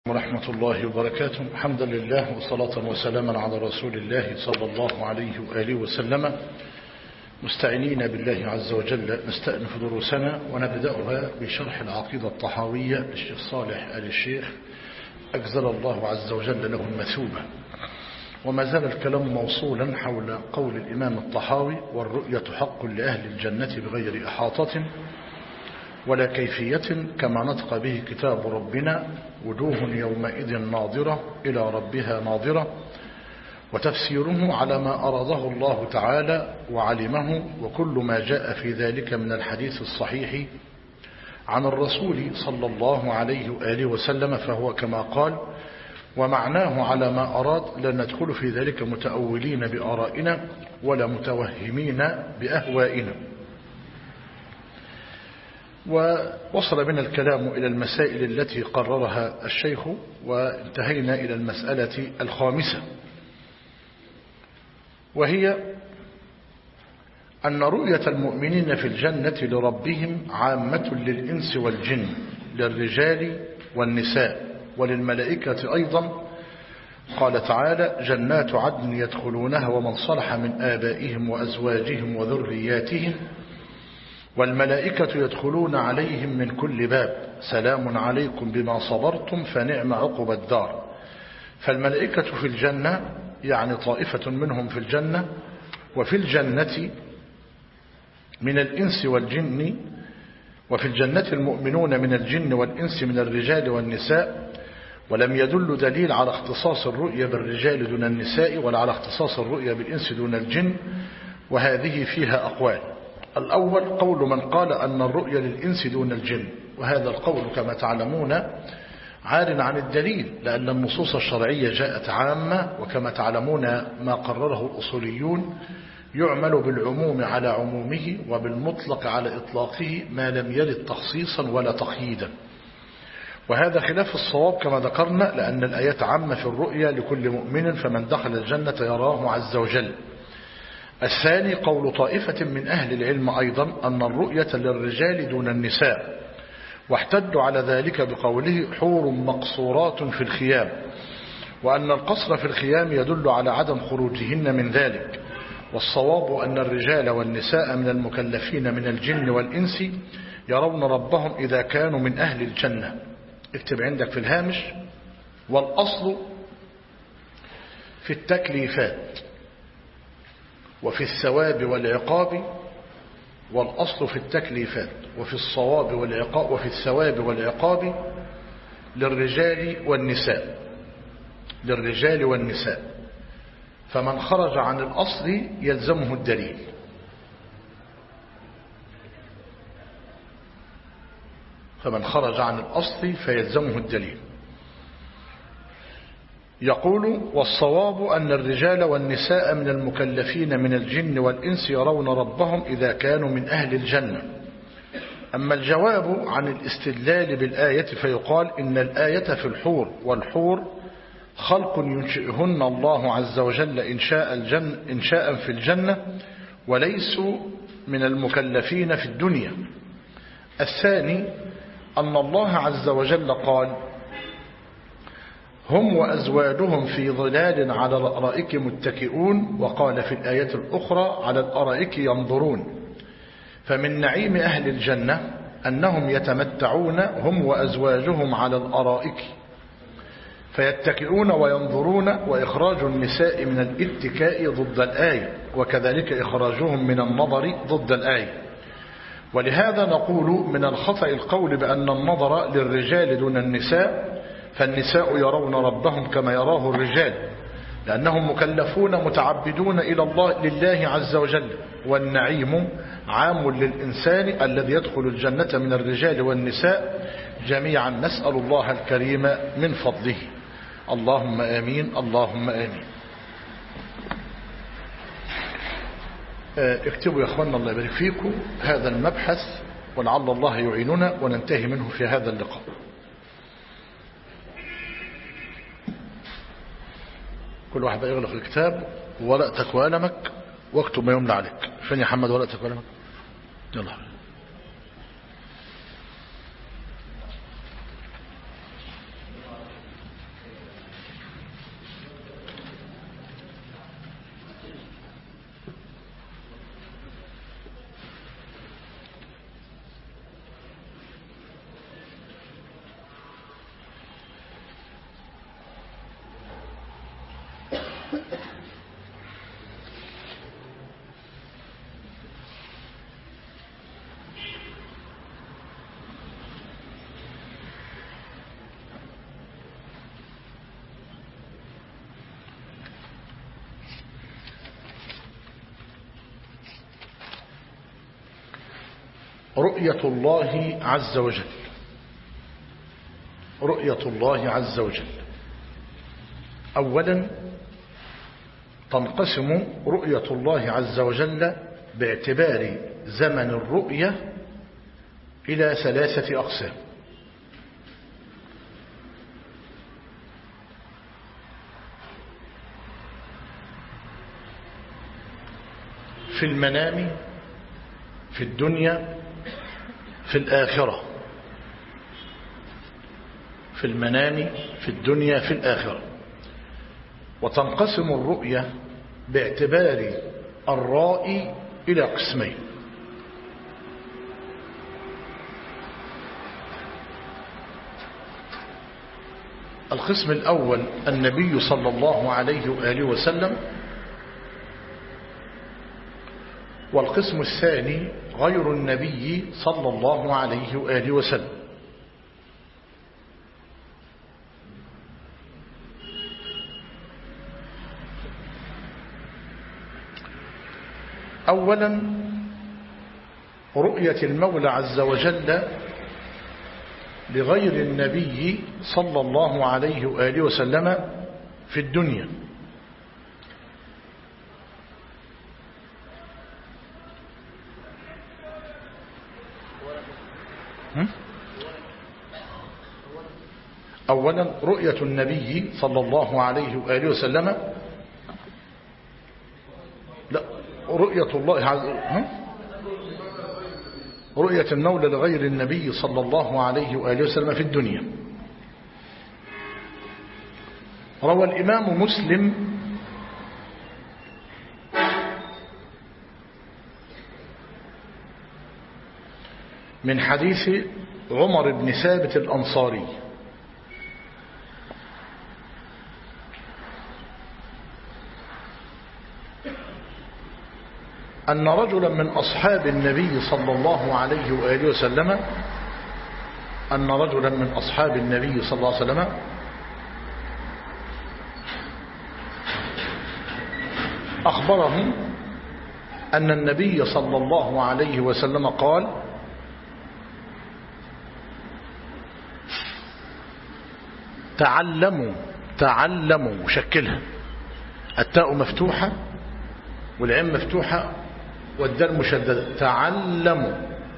ورحمة الله وبركاته. حمدا لله وصلاة وسلاما على رسول الله صلى الله عليه وآله وسلم، مستعينين بالله عز وجل نستأنف دروسنا ونبدأها بشرح العقيدة الطحاوية للشيخ صالح آل الشيخ أجزل الله عز وجل له المثوبة. وما زال الكلام موصولا حول قول الإمام الطحاوي: والرؤية حق لأهل الجنة بغير إحاطة ولا كيفية كما نطق به كتاب ربنا، وجوه يومئذ ناظرة إلى ربها ناظرة. وتفسيره على ما أراده الله تعالى وعلمه، وكل ما جاء في ذلك من الحديث الصحيح عن الرسول صلى الله عليه وآله وسلم فهو كما قال، ومعناه على ما أراد. لا ندخل في ذلك متأولين بآرائنا ولا متوهمين بأهوائنا. ووصل بنا الكلام إلى المسائل التي قررها الشيخ، وانتهينا إلى المسألة الخامسة، وهي أن رؤية المؤمنين في الجنة لربهم عامة للإنس والجن، للرجال والنساء وللملائكة أيضا. قال تعالى: جنات عدن يدخلونها ومن صلح من آبائهم وأزواجهم وذرياتهم والملائكة يدخلون عليهم من كل باب سلام عليكم بما صبرتم فنعم عقبى الدار. فالملائكة في الجنة، يعني طائفة منهم في الجنة. وفي الجنة من الإنس والجن، وفي الجنة المؤمنون من الجن والإنس من الرجال والنساء. ولم يدل دليل على اختصاص الرؤية بالرجال دون النساء، ولا على اختصاص الرؤية بالإنس دون الجن، وهذه فيها أقوال. الأول قول من قال أن الرؤية للإنس دون الجن، وهذا القول كما تعلمون عار عن الدليل، لأن النصوص الشرعية جاءت عامة، وكما تعلمون ما قرره الأصوليون: يعمل بالعموم على عمومه وبالمطلق على إطلاقه ما لم يرد تخصيصا ولا تقييدا. وهذا خلاف الصواب كما ذكرنا، لأن الآيات عامة في الرؤيا لكل مؤمن، فمن دخل الجنة يراه عز وجل. الثاني قول طائفة من أهل العلم أيضا أن الرؤية للرجال دون النساء، واحتجوا على ذلك بقوله: حور مقصورات في الخيام، وأن القصر في الخيام يدل على عدم خروجهن من ذلك. والصواب أن الرجال والنساء من المكلفين من الجن والإنس يرون ربهم إذا كانوا من أهل الجنة. اكتب عندك في الهامش: والأصل في التكليفات وفي الثواب والعقاب، والأصل في التكليفات وفي الصواب والعقاب وفي الثواب والعقاب للرجال والنساء، للرجال والنساء. فمن خرج عن الأصل يلزمه الدليل. فمن خرج عن الأصل فيلزمه الدليل. يقول: والصواب أن الرجال والنساء من المكلفين من الجن والإنس يرون ربهم إذا كانوا من أهل الجنة. أما الجواب عن الاستدلال بالآية فيقال: إن الآية في الحور، والحور خلق ينشئهن الله عز وجل إنشاء في الجنة، وليسوا من المكلفين في الدنيا. الثاني أن الله عز وجل قال: هم وأزواجهم في ظلال على الأرائك متكئون، وقال في الآية الأخرى: على الأرائك ينظرون. فمن نعيم أهل الجنة أنهم يتمتعون هم وأزواجهم على الأرائك فيتكئون وينظرون، وإخراج النساء من الاتكاء ضد الآية، وكذلك إخراجهم من النظر ضد الآية. ولهذا نقول: من الخطأ القول بأن النظر للرجال دون النساء، فالنساء يرون ربهم كما يراه الرجال، لأنهم مكلفون متعبدون إلى الله لله عز وجل. والنعيم عام للإنسان الذي يدخل الجنة من الرجال والنساء جميعا. نسأل الله الكريم من فضله. اللهم آمين، اللهم آمين. اكتبوا يا أخوانا الله يبارك فيكم هذا المبحث، ولعل الله يعيننا وننتهي منه في هذا اللقاء. كل واحد يغلق الكتاب ورقتك وقلمك واكتب ما يملى عليك. فين يا حمد ورقتك وقلمك؟ يلا. رؤية الله عز وجل. رؤية الله عز وجل أولا تنقسم رؤية الله عز وجل باعتبار زمن الرؤية إلى 3 أقسام. في المنام، في الدنيا، في الآخرة. في المنام، في الدنيا، في الآخرة. وتنقسم الرؤية باعتبار الرائي إلى قسمين. القسم الأول النبي صلى الله عليه وآله وسلم، والقسم الثاني غير النبي صلى الله عليه وآله وسلم. أولا رؤية المولى عز وجل لغير النبي صلى الله عليه وآله وسلم في الدنيا. أولا رؤية النبي صلى الله عليه وآله وسلم، لا رؤية الله رؤية المولى لغير النبي صلى الله عليه وآله وسلم في الدنيا. روى الإمام مسلم من حديث عمر بن ثابت الأنصاري أن رجلا من أصحاب النبي صلى الله عليه وآله وسلم أن رجلا من أصحاب النبي صلى الله عليه وسلم أخبره أن النبي صلى الله عليه وسلم قال: تعلموا شكلها، التاء مفتوحة والعين مفتوحة والدال مشددة. تعلموا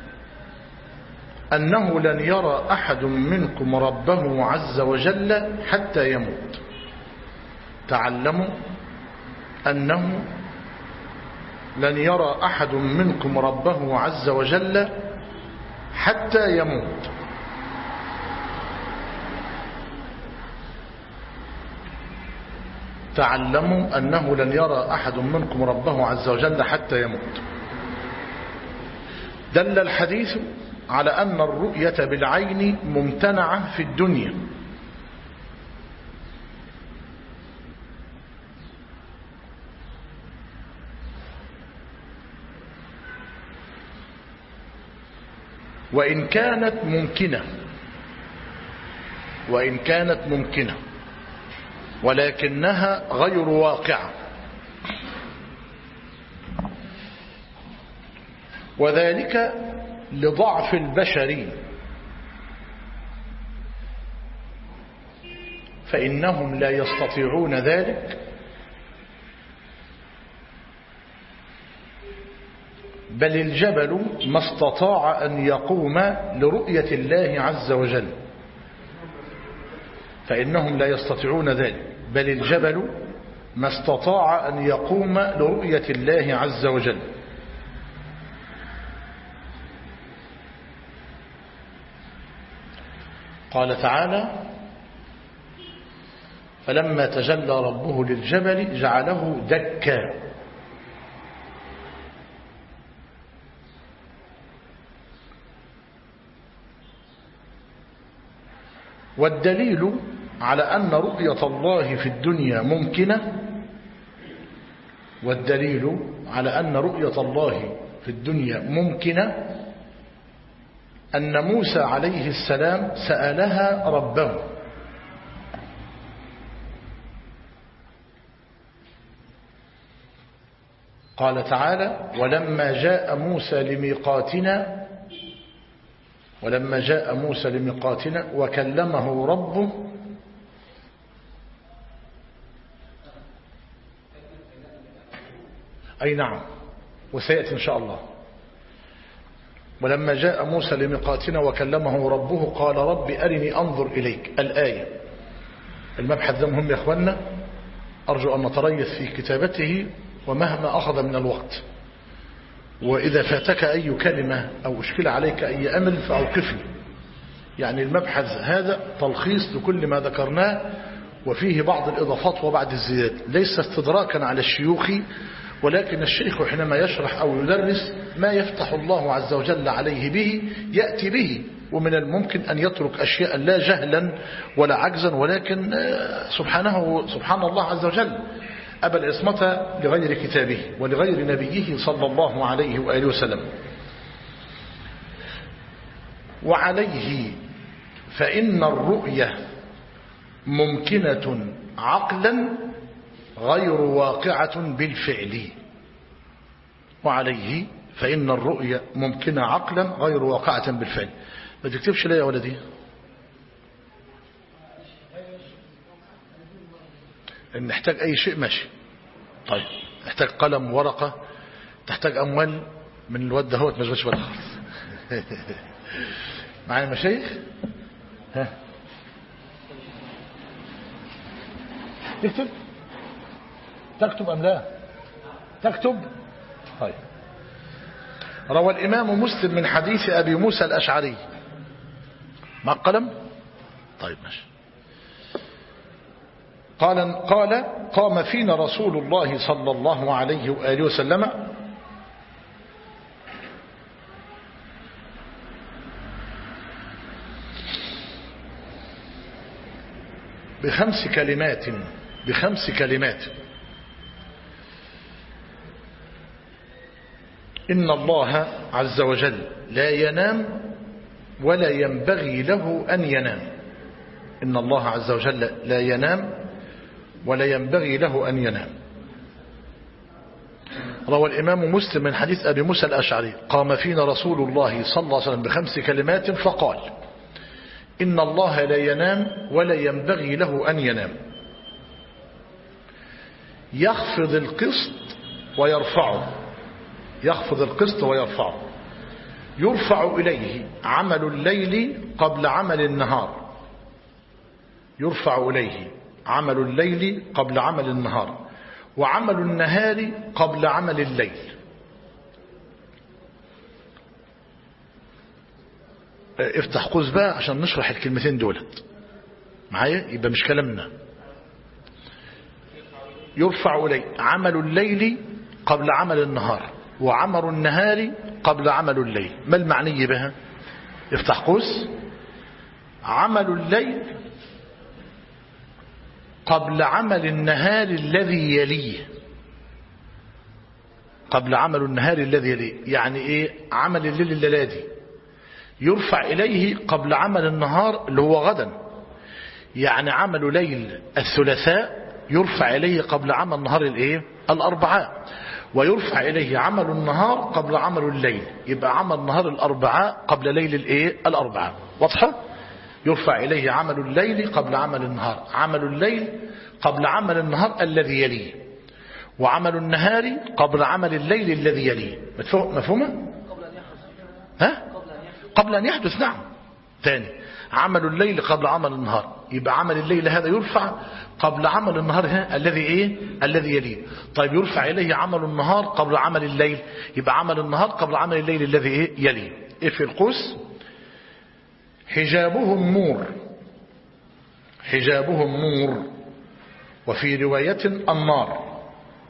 أنه لن يرى أحد منكم ربه عز وجل حتى يموت. تعلموا أنه لن يرى أحد منكم ربه عز وجل حتى يموت. تعلموا أنه لن يرى أحد منكم ربه عز وجل حتى يموت. دل الحديث على أن الرؤية بالعين ممتنعة في الدنيا، وإن كانت ممكنة ولكنها غير واقعة، وذلك لضعف البشر، فإنهم لا يستطيعون ذلك، بل الجبل ما استطاع أن يقوم لرؤية الله عز وجل. فإنهم لا يستطيعون ذلك، بل الجبل ما استطاع أن يقوم لرؤية الله عز وجل. قال تعالى: فلما تجلى ربه للجبل جعله دكا. والدليل على أن رؤية الله في الدنيا ممكنة، والدليل على أن رؤية الله في الدنيا ممكنة أن موسى عليه السلام سألها ربه. قال تعالى: ولما جاء موسى لميقاتنا ولما جاء موسى لميقاتنا وكلمه ربه أي نعم وسيأتي إن شاء الله. ولما جاء موسى لميقاتنا وكلمه ربه قال رب أرني أنظر إليك. الآية. المبحث ده مهم يا أخوانا، أرجو أن نتريث في كتابته ومهما أخذ من الوقت، وإذا فاتك أي كلمة أو أشكل عليك أي أمر فأوقفني. يعني المبحث هذا تلخيص لكل ما ذكرناه، وفيه بعض الإضافات وبعض الزيادات، ليس استدراكا على الشيوخ، ولكن الشيخ حينما يشرح أو يدرس ما يفتح الله عز وجل عليه به يأتي به، ومن الممكن أن يترك أشياء لا جهلا ولا عجزا، ولكن سبحان الله عز وجل أبى العصمة لغير كتابه ولغير نبيه صلى الله عليه وآله وسلم. وعليه فإن الرؤية ممكنة عقلا غير واقعة بالفعل. وعليه فإن الرؤية ممكنة عقلا غير واقعة بالفعل. ما تكتبش ليه يا ولدي؟ إن نحتاج أي شيء ماشي. طيب نحتاج قلم ورقة، تحتاج أموال من الواد ده، هو ما تشغلش بالك خالص. معايا مشايخ؟ ها تكتب؟ تكتب أم لا؟ تكتب؟ طيب. روى الإمام مسلم من حديث أبي موسى الأشعري. مع القلم؟ طيب ماشي. قال قام فينا رسول الله صلى الله عليه وآله وسلم بخمس كلمات إن الله عز وجل لا ينام ولا ينبغي له أن ينام. إن الله عز وجل لا ينام ولا ينبغي له أن ينام. روى الإمام مسلم من حديث أبي موسى الأشعري قام فينا رسول الله صلى الله عليه وسلم بخمس كلمات فقال إن الله لا ينام ولا ينبغي له أن ينام، يخفض القسط ويرفعه، يخفض القسط ويرفعه، يرفع إليه عمل الليل قبل عمل النهار، يرفع إليه عمل الليل قبل عمل النهار، وعمل النهار قبل عمل الليل. افتح قوس بقى عشان نشرح الكلمتين دولت معايا، يبقى مش كلامنا. يرفع إليه عمل الليل قبل عمل النهار، وعمل النهار قبل عمل الليل. ما المعني بها؟ افتح قوس. عمل الليل قبل عمل النهار الذي يليه، قبل عمل النهار الذي يليه. يعني ايه؟ عمل الليل الليلة دي يرفع إليه قبل عمل النهار اللي هو غدا. يعني عمل ليل الثلاثاء يرفع إليه قبل عمل نهار الايه؟ الأربعاء. ويرفع إليه عمل النهار قبل عمل الليل، يبقى عمل نهار الأربعاء قبل ليل الايه؟ الأربعاء. واضحة؟ يرفع إليه عمل الليل قبل عمل النهار، عمل الليل قبل عمل النهار الذي يليه، وعمل النهار قبل عمل الليل الذي يليه. مفهومة؟ ها؟ قبل أن يحدث. نعم. ثاني عمل الليل قبل عمل النهار، يبقى عمل الليل هذا يرفع قبل عمل النهار الذي ايه؟ الذي يليه. طيب يرفع إليه عمل النهار قبل عمل الليل، يبقى عمل النهار قبل عمل الليل الذي ايه؟ يليه. ايه في القوس؟ حجابهم نور، حجابهم نور، وفي رواية النار.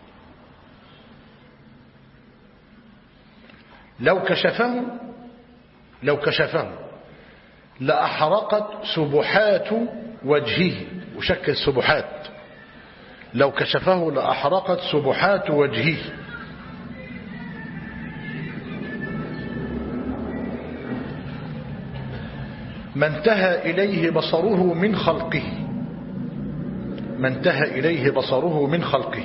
لو كشفه لأحرقت سبحات وجهه، وشك السبحات، لو كشفه لأحرقت سبحات وجهه. ما انتهى إليه بصره من خلقه، ما انتهى إليه بصره من خلقه.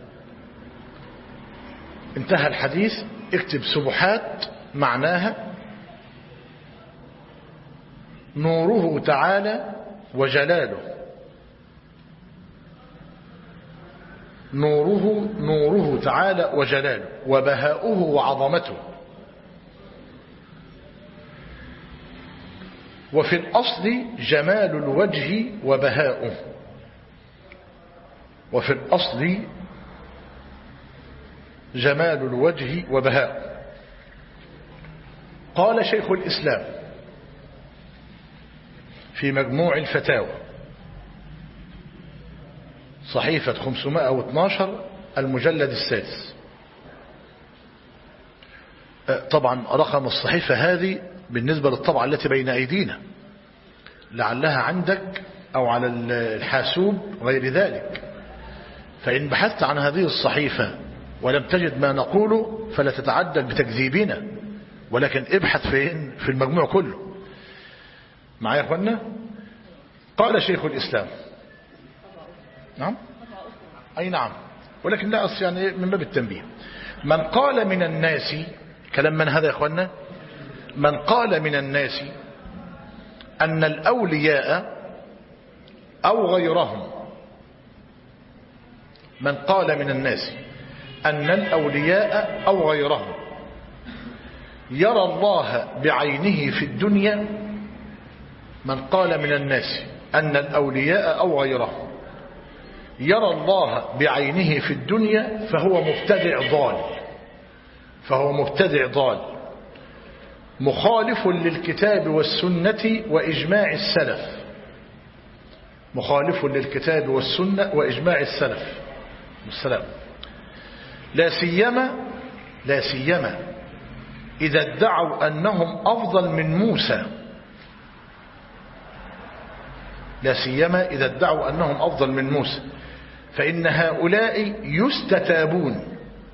انتهى الحديث. اكتب سبحات معناها نوره تعالى وجلاله. نوره تعالى وجلاله، وبهاؤه وعظمته. وفي الأصل جمال الوجه وبهاؤه. وفي الأصل جمال الوجه وبهاؤه. قال شيخ الإسلام في مجموع الفتاوى صحيفة 512 المجلد السادس. طبعا رقم الصحيفة هذه بالنسبة للطبعة التي بين أيدينا، لعلها عندك أو على الحاسوب غير ذلك. فإن بحثت عن هذه الصحيفة ولم تجد ما نقوله فلا تتعجل بتكذيبنا، ولكن ابحث فين؟ في المجموع كله. معايا يا اخوانا؟ قال شيخ الإسلام. نعم أي نعم، ولكن لا أصل يعني من باب التنبيه. من قال من الناس، كلام من هذا يا اخوانا؟ من قال من الناس أن الأولياء أو غيرهم، من قال من الناس أن الأولياء أو غيرهم يرى الله بعينه في الدنيا، من قال من الناس أن الأولياء أو غيرهم يرى الله بعينه في الدنيا فهو مبتدع ضال، فهو مبتدع ضال مخالف للكتاب والسنة وإجماع السلف، مخالف للكتاب والسنة وإجماع السلف والسلام. لا سيما إذا ادعوا أنهم أفضل من موسى، لا سيما إذا ادعوا أنهم أفضل من موسى، فإن هؤلاء يستتابون،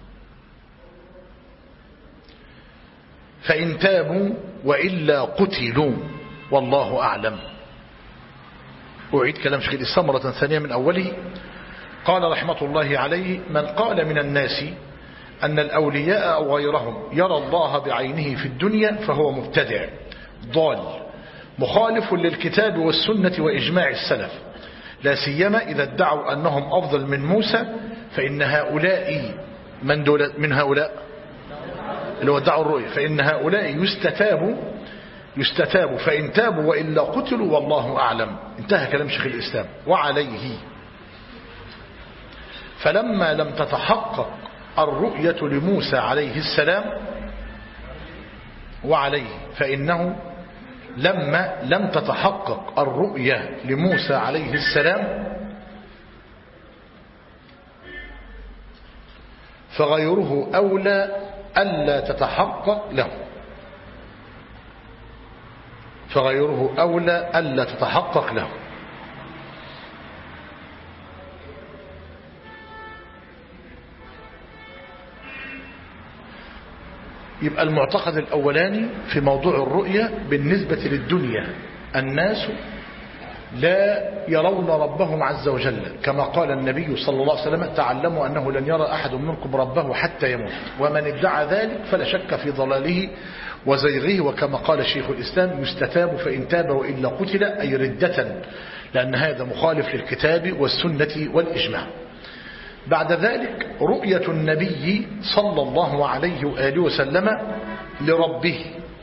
فإن تابوا وإلا قتلوا والله أعلم. أعيد كلام شيخ الإسلام مرة ثانية من أوله. قال رحمة الله عليه: من قال من الناس أن الأولياء أو غيرهم يرى الله بعينه في الدنيا فهو مبتدع ضال مخالف للكتاب والسنة وإجماع السلف، لا سيما إذا ادعوا أنهم أفضل من موسى، فإن هؤلاء من هؤلاء اللي ادعوا الرؤية، فإن هؤلاء يستتابوا فإن تابوا وإلا قتلوا والله أعلم. انتهى كلام شيخ الإسلام. وعليه فلما لم تتحقق الرؤية لموسى عليه السلام، وعليه فإنه لما لم تتحقق الرؤية لموسى عليه السلام فغيره أولى ألا تتحقق له، فغيره أولى ألا تتحقق له. يبقى المعتقد الأولاني في موضوع الرؤية بالنسبة للدنيا: الناس لا يرون ربهم عز وجل، كما قال النبي صلى الله عليه وسلم: تعلموا أنه لن يرى أحد منكم ربه حتى يموت، ومن ادعى ذلك فلا شك في ضلاله وزيغه. وكما قال شيخ الإسلام: يستتاب فإن تاب وإلا قتل، أي ردة، لأن هذا مخالف للكتاب والسنة والإجماع. بعد ذلك رؤية النبي صلى الله عليه وآله وسلم لربه،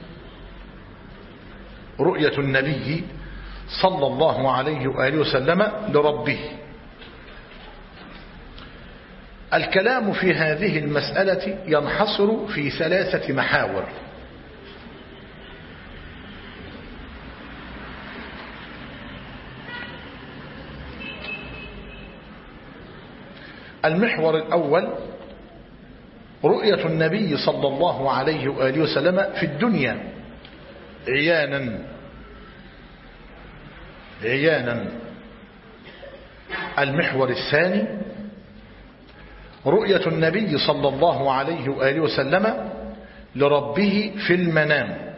رؤية النبي صلى الله عليه وآله وسلم لربه. الكلام في هذه المسألة ينحصر في 3 محاور. المحور الأول: رؤية النبي صلى الله عليه وآله وسلم في الدنيا عيانا. المحور الثاني: رؤية النبي صلى الله عليه وآله وسلم لربه في المنام.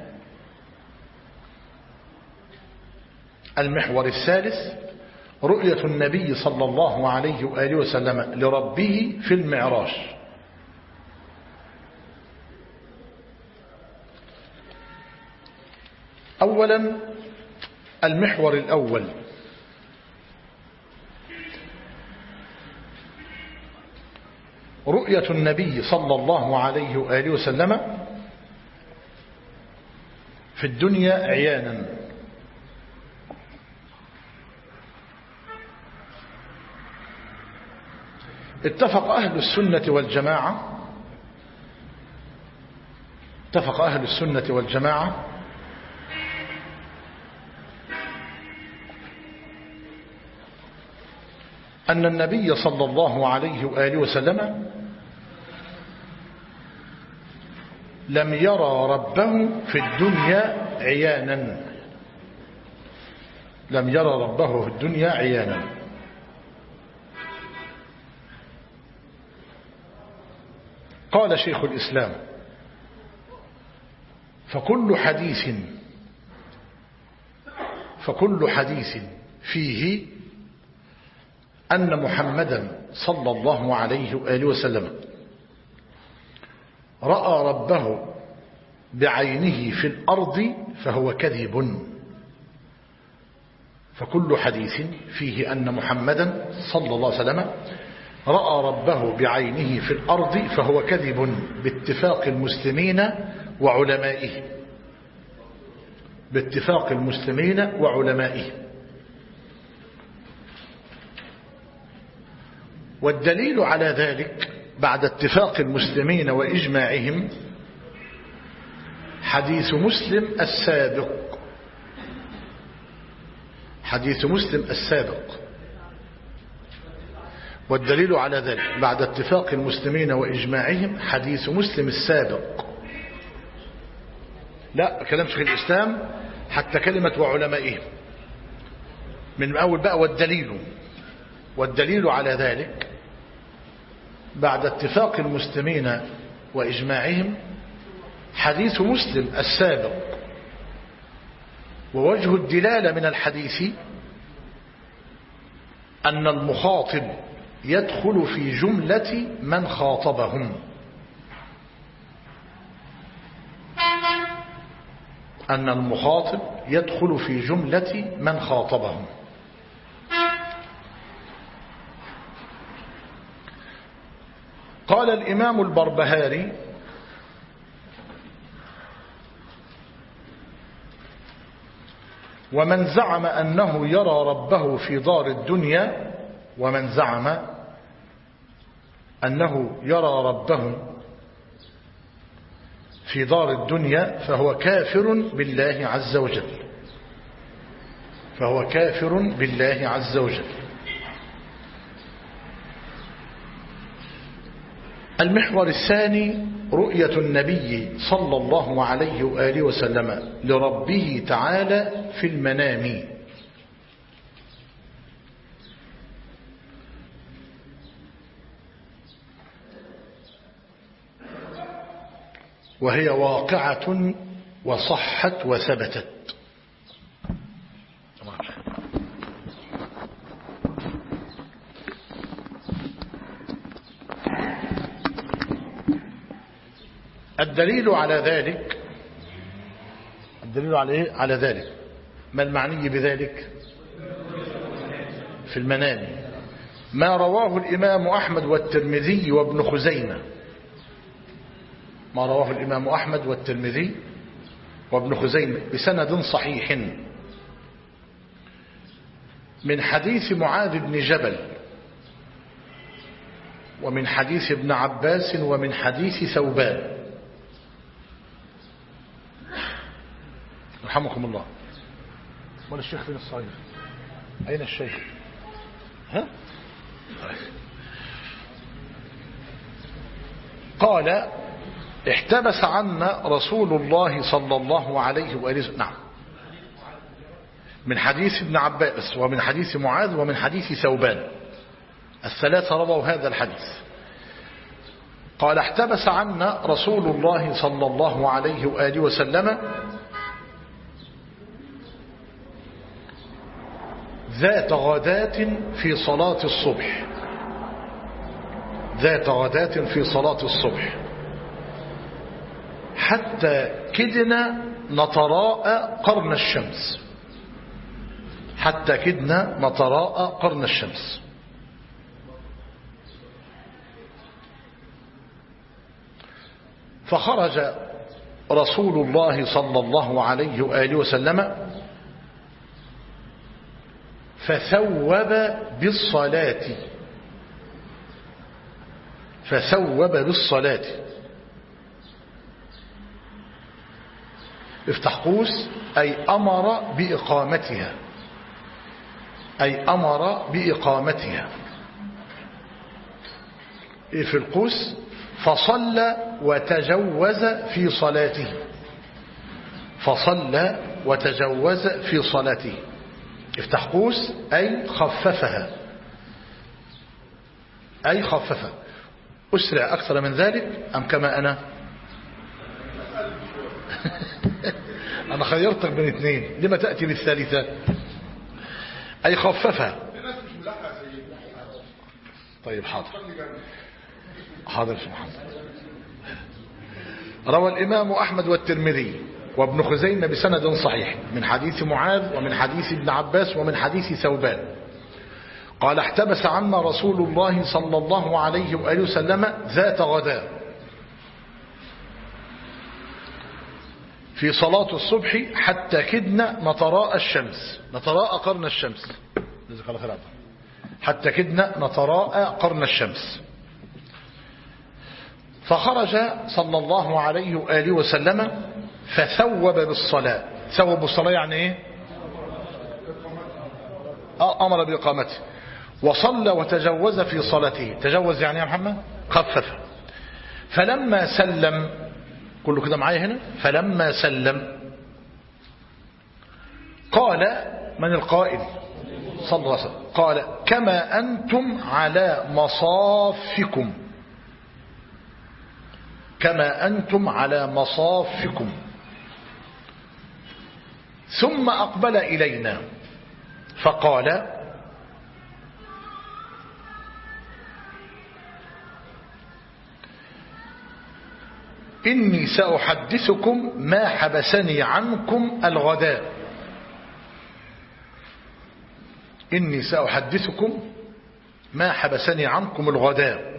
المحور الثالث: رؤية النبي صلى الله عليه وآله وسلم لربه في المعراج. أولا المحور الأول: رؤية النبي صلى الله عليه وآله وسلم في الدنيا عيانا. اتفق أهل السنة والجماعة أن النبي صلى الله عليه وآله وسلم لم يرى ربه في الدنيا عيانا. لم يرى ربه في الدنيا عيانا. قال شيخ الإسلام: فكل حديث فيه أن محمدا صلى الله عليه وآله وسلم رأى ربه بعينه في الأرض فهو كذب. فكل حديث فيه أن محمدا صلى الله عليه وسلم رأى ربه بعينه في الأرض فهو كذب باتفاق المسلمين وعلمائه. باتفاق المسلمين وعلمائه. والدليل على ذلك بعد اتفاق المسلمين وإجماعهم حديث مسلم السابق. والدليل على ذلك بعد اتفاق المسلمين وإجماعهم حديث مسلم السابق. لا كلام شيخ الإسلام حتى كلمة وعلمائهم من أول بقى. والدليل على ذلك بعد اتفاق المسلمين وإجماعهم حديث مسلم السابق. ووجه الدلالة من الحديث أن المخاطب يدخل في جملة من خاطبهم. أن المخاطب يدخل في جملة من خاطبهم. قال الإمام البربهاري: ومن زعم أنه يرى ربه في دار الدنيا فهو كافر بالله عز وجل. المحور الثاني: رؤية النبي صلى الله عليه وآله وسلم لربه تعالى في المنام. وهي واقعة وصحت وثبتت. الدليل على ذلك ما المعني بذلك؟ في المنام ما رواه الإمام أحمد والترمذي وابن خزيمة بسند صحيح من حديث معاذ بن جبل ومن حديث ابن عباس ومن حديث ثوبان رحمكم الله. ولا الشيخ فين الصغير؟ أين الشيخ؟ قال: احتبس عنا رسول الله صلى الله عليه وآله وسلم. نعم، من حديث ابن عباس ومن حديث معاذ ومن حديث ثوبان، الثلاثة رووا هذا الحديث. قال: احتبس عنا رسول الله صلى الله عليه وآله وسلم ذات غداة في صلاة الصبح حتى كدنا نتراءى قرن الشمس. حتى كدنا نتراءى قرن الشمس. فخرج رسول الله صلى الله عليه وآله وسلم فثوب بالصلاة افتح قوس أي أمر بإقامتها في القوس فصلى وتجوز في صلاته افتح قوس أي خففها أسرع أكثر من ذلك أم كما أنا أنا خيرتك بين اثنين لما تأتي بالثالثة أي خففها. طيب حاضر سبحان الله. روى الإمام أحمد والترمذي وابن خزيمة بسند صحيح من حديث معاذ ومن حديث ابن عباس ومن حديث ثوبان قال احتبس عنا رسول الله صلى الله عليه وآله وسلم ذات غداء في صلاة الصبح حتى كدنا نتراءى قرن الشمس حتى كدنا نتراءى قرن الشمس. فخرج صلى الله عليه وآله وسلم فثوب بالصلاة. ثوب بالصلاة يعني ايه؟ أمر بإقامته وصلى وتجوز في صلاته. تجوز يعني يا محمد خفف. فلما سلم كله كده معايا هنا. فلما سلم قال من القائل صلى الله عليه وسلم قال كما أنتم على مصافكم ثم أقبل إلينا فقال إني سأحدثكم ما حبسني عنكم الغداء.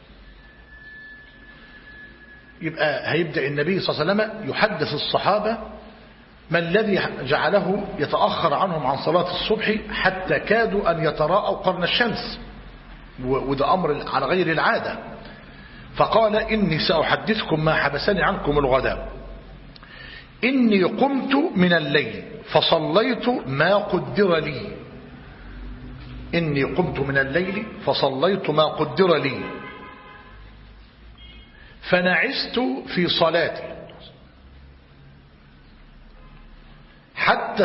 يبقى هيبدأ النبي صلى الله عليه وسلم يحدث الصحابة ما الذي جعله يتأخر عنهم عن صلاة الصبح حتى كادوا أن يتراءوا قرن الشمس، وده أمر على غير العادة. فقال إني سأحدثكم ما حبسني عنكم الغداء. إني قمت من الليل فصليت ما قدر لي فنعست في صلاتي حتى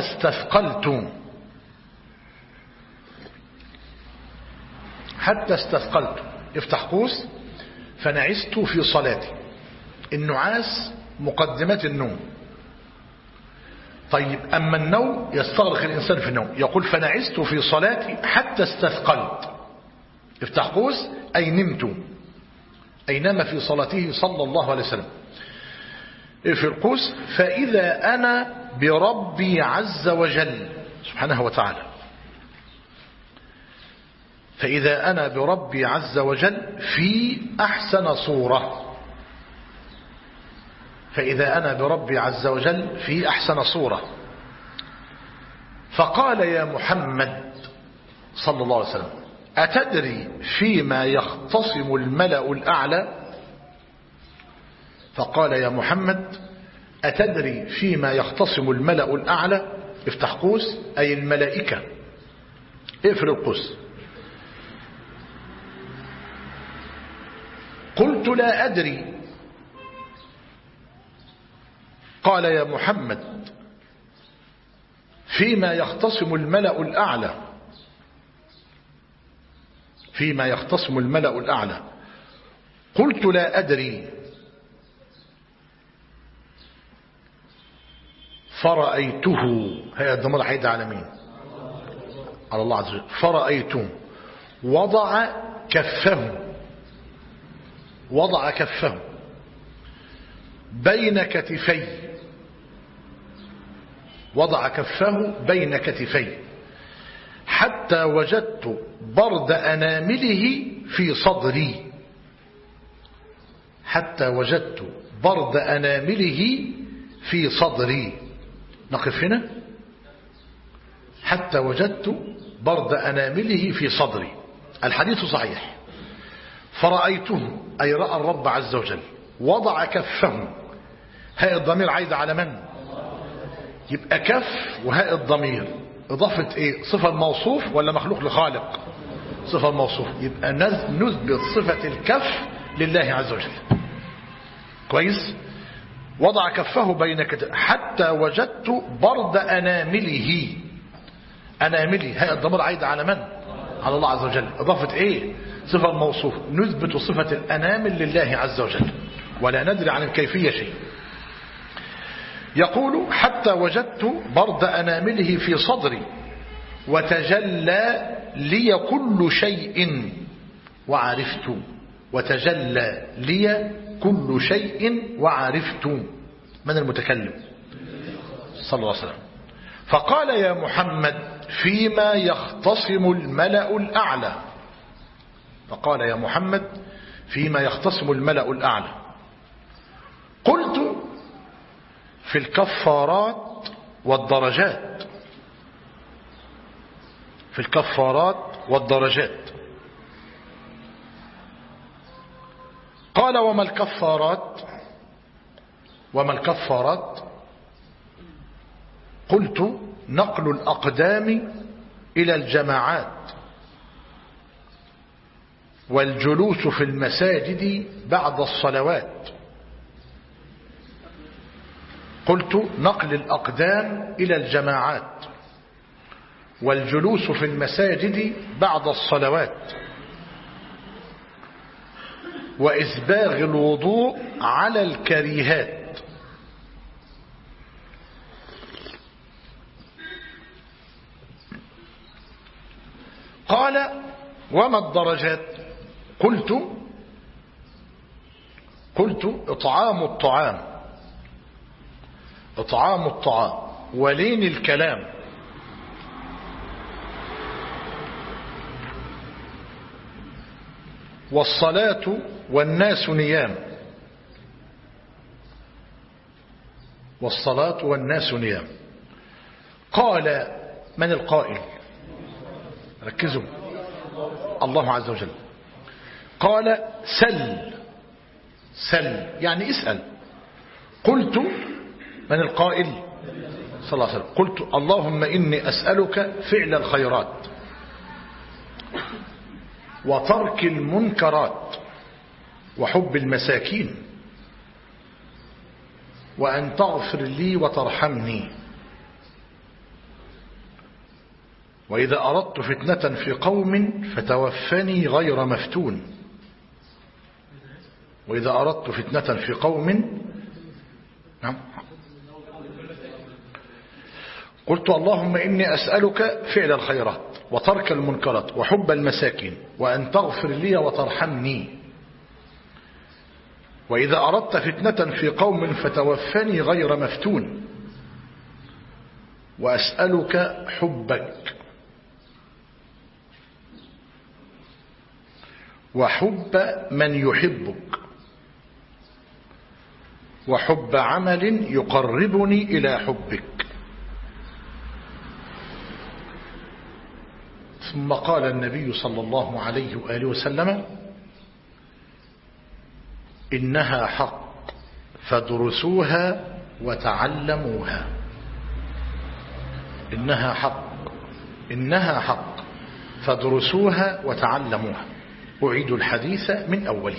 استثقلت افتح قوس. فنعست في صلاتي. النعاس مقدمات النوم. طيب أما النوم يستغرق الإنسان في النوم. يقول فنعست في صلاتي حتى استثقلت افتح قوس أي نمت، أي نام في صلاته صلى الله عليه وسلم. في القوس فإذا أنا بربي عز وجل سبحانه وتعالى. فإذا أنا بربي عز وجل في أحسن صورة. فقال يا محمد صلى الله عليه وسلم أتدري فيما يختصم الملأ الأعلى؟ فقال يا محمد أتدري فيما يختصم الملأ الأعلى افتح قوس أي الملائكة اقفل القوس. قلت لا أدري. قال يا محمد فيما يختصم الملأ الأعلى قلت لا أدري. فرأيته هي الضمير عايد على مين؟ على الله عز وجل. فرأيته وضع كفه بين كتفي حتى وجدت برد أنامله في صدري. حتى وجدت برد أنامله في صدري. نقف هنا. حتى وجدت برد أنامله في صدري. الحديث صحيح. فرأيته أي رأى الرب عز وجل وضع كفه. هاء الضمير عايد على من؟ يبقى كف وهاء الضمير إضافة إيه؟ صفة الموصوف ولا مخلوق لخالق؟ صفة الموصوف. يبقى نثبت صفة الكف لله عز وجل. كويس. وضع كفه بين كتفه حتى وجدت برد أنامله. أنامله هاء الضمير عايد على من؟ على الله عز وجل. إضافة إيه؟ صفة الموصوف. نثبت صفة الأنامل لله عز وجل ولا ندري عن الكيفية شيء. يقول حتى وجدت برد أنامله في صدري وتجلى لي كل شيء وعرفت. وتجلى لي كل شيء وعرفت. من المتكلم؟ صلى الله عليه وسلم. فقال يا محمد فيما يختصم الملأ الأعلى. فقال يا محمد فيما يختصم الملأ الأعلى. قلت في الكفارات والدرجات. في الكفارات والدرجات. قال وما الكفارات؟ وما الكفارات؟ قلت نقل الأقدام إلى الجماعات والجلوس في المساجد بعد الصلوات. قلت نقل الأقدام إلى الجماعات والجلوس في المساجد بعد الصلوات وإسباغ الوضوء على الكريهات. قال وما الدرجات؟ قلت إطعام الطعام. إطعام الطعام ولين الكلام والصلاة والناس نيام. والصلاة والناس نيام. قال من القائل؟ ركزوا. الله عز وجل. قال سل يعني اسأل. قلت من القائل؟ صلى الله عليه وسلم. قلت اللهم إني أسألك فعل الخيرات وترك المنكرات وحب المساكين وأن تغفر لي وترحمني وإذا أردت فتنة في قوم فتوفني غير مفتون. وإذا أردت فتنة في قوم. نعم. قلت اللهم إني أسألك فعل الخيرات وترك المنكرات وحب المساكين وأن تغفر لي وترحمني وإذا أردت فتنة في قوم فتوفني غير مفتون وأسألك حبك وحب من يحبك وحب عمل يقربني إلى حبك. ثم قال النبي صلى الله عليه وآله وسلم إنها حق فادرسوها وتعلموها. إنها حق فادرسوها وتعلموها. أعيد الحديث من أوله.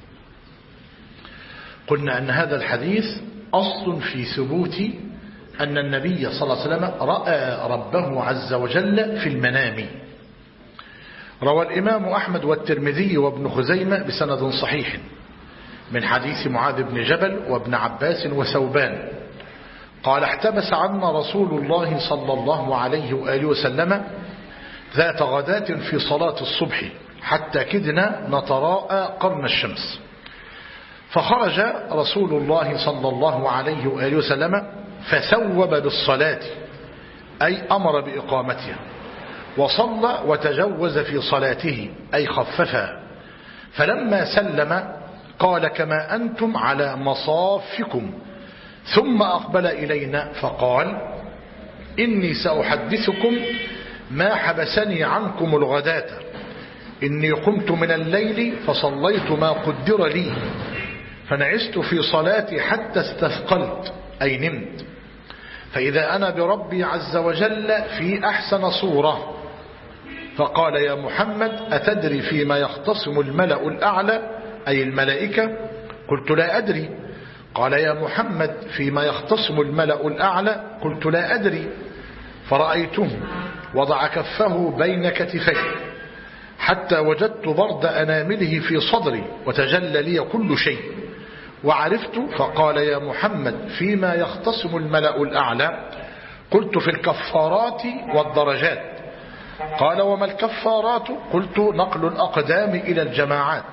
قلنا أن هذا الحديث أصل في ثبوت أن النبي صلى الله عليه وسلم رأى ربه عز وجل في المنام. روى الإمام أحمد والترمذي وابن خزيمة بسند صحيح من حديث معاذ بن جبل وابن عباس وثوبان قال احتبس عنا رسول الله صلى الله عليه وآله وسلم ذات غداة في صلاة الصبح حتى كدنا نتراءى قرن الشمس فخرج رسول الله صلى الله عليه وآله وسلم فثوب بالصلاة أي أمر بإقامتها وصلى وتجوز في صلاته أي خففها. فلما سلم قال كما أنتم على مصافكم، ثم أقبل إلينا فقال إني سأحدثكم ما حبسني عنكم الغداة، إني قمت من الليل فصليت ما قدر لي فنعست في صلاتي حتى استثقلت أي نمت، فإذا أنا بربي عز وجل في أحسن صورة. فقال يا محمد أتدري فيما يختصم الملأ الأعلى أي الملائكة؟ قلت لا أدري. قال يا محمد فيما يختصم الملأ الأعلى؟ قلت لا أدري. فرأيته وضع كفه بين كتفي حتى وجدت برد أنامله في صدري وتجلى لي كل شيء وعرفت. فقال يا محمد فيما يختصم الملأ الأعلى؟ قلت في الكفارات والدرجات. قال وما الكفارات؟ قلت نقل الأقدام إلى الجماعات،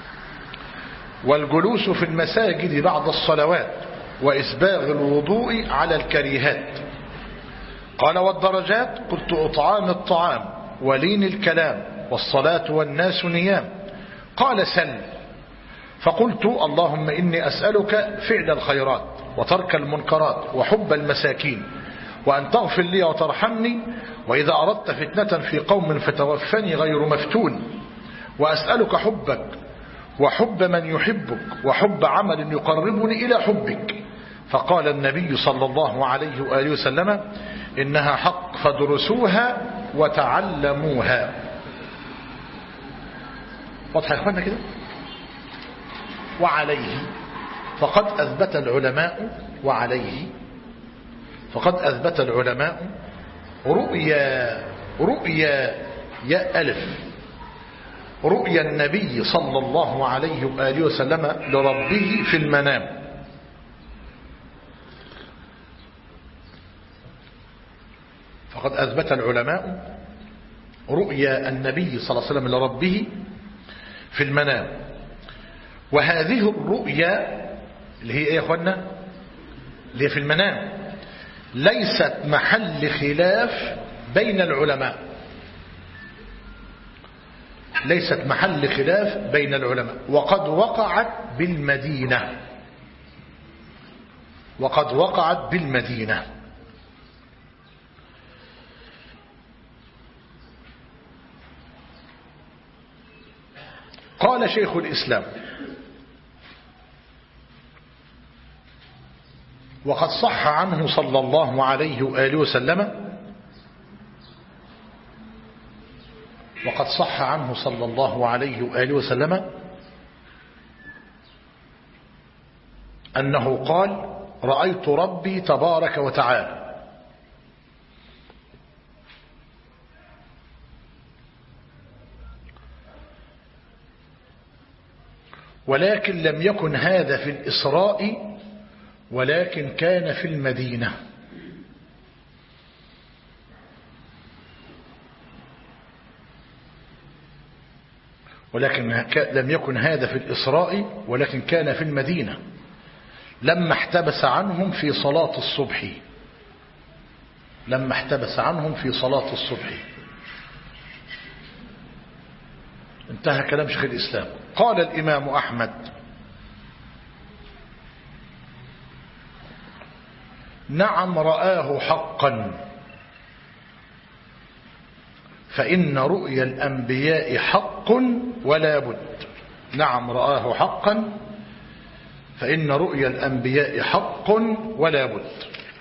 والجلوس في المساجد بعد الصلوات، وإسباغ الوضوء على الكريهات. قال والدرجات؟ قلت إطعام الطعام ولين الكلام والصلاة والناس نيام. قال سل. فقلت اللهم إني أسألك فعل الخيرات وترك المنكرات وحب المساكين، وأن تغفر لي وترحمني، وإذا أردت فتنة في قوم فتوفني غير مفتون، وأسألك حبك وحب من يحبك وحب عمل يقربني إلى حبك. فقال النبي صلى الله عليه وآله وسلم إنها حق فادرسوها وتعلموها. واضح يا إخوانا كده؟ وعليه فقد أثبت العلماء رؤيا يا ألف رؤيا النبي صلى الله عليه وآله وسلم لربه في المنام. فقد أثبت العلماء رؤيا النبي صلى الله عليه وسلم لربه في المنام. وهذه الرؤيا اللي هي ايه يا اخوانا؟ اللي هي في المنام ليست محل خلاف بين العلماء، ليست محل خلاف بين العلماء. وقد وقعت بالمدينة. قال شيخ الإسلام وقد صح عنه صلى الله عليه وآله وسلم أنه قال رأيت ربي تبارك وتعالى ولكن لم يكن هذا في الإسراء ولكن كان في المدينة. لم يكن هذا في الإسراء ولكن كان في المدينة لما احتبس عنهم في صلاة الصبح. انتهى كلام شيخ الإسلام. قال الإمام أحمد نعم رآه حقا، فإن رؤيا الأنبياء حق ولا بد. نعم رآه حقا فإن رؤيا الأنبياء حق ولا بد.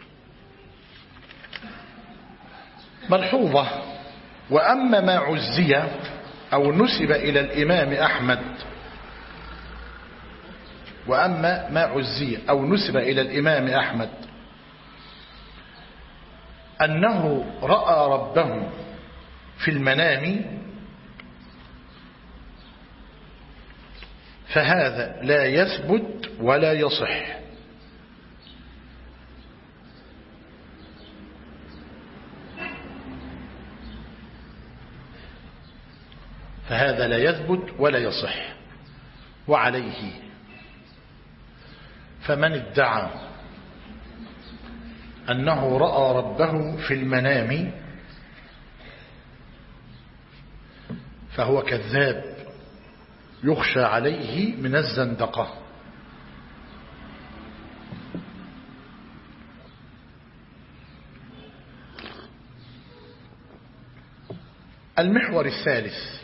ملحوظة: وأما ما عزي أو نسب إلى الإمام أحمد أنه رأى ربه في المنام فهذا لا يثبت ولا يصح. وعليه فمن ادعى أنه رأى ربه في المنام فهو كذاب يخشى عليه من الزندقة. المحور الثالث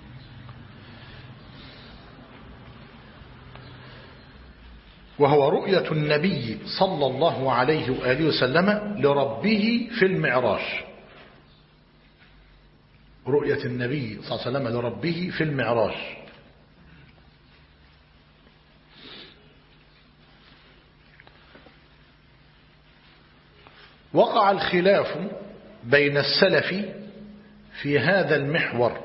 وهو رؤية النبي صلى الله عليه وآله وسلم لربه في المعراج. رؤية النبي صلى الله عليه وسلم لربه في المعراج. وقع الخلاف بين السلف في هذا المحور،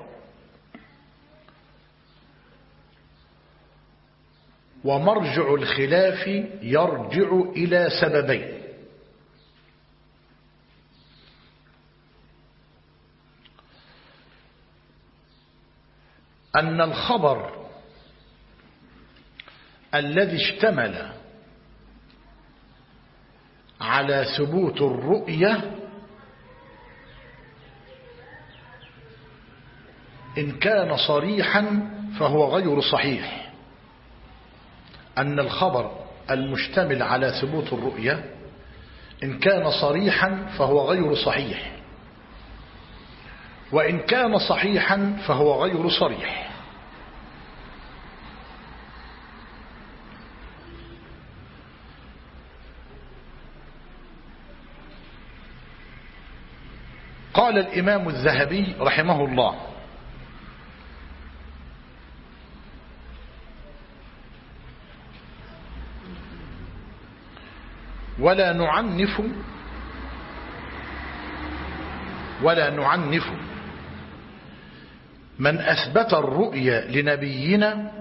ومرجع الخلاف يرجع إلى سببين. أن الخبر الذي اشتمل على ثبوت الرؤية إن كان صريحا فهو غير صحيح. أن الخبر المشتمل على ثبوت الرؤية إن كان صريحا فهو غير صحيح، وإن كان صحيحا فهو غير صريح. قال الإمام الذهبي رحمه الله: ولا نعنف من أثبت الرؤيا لنبينا،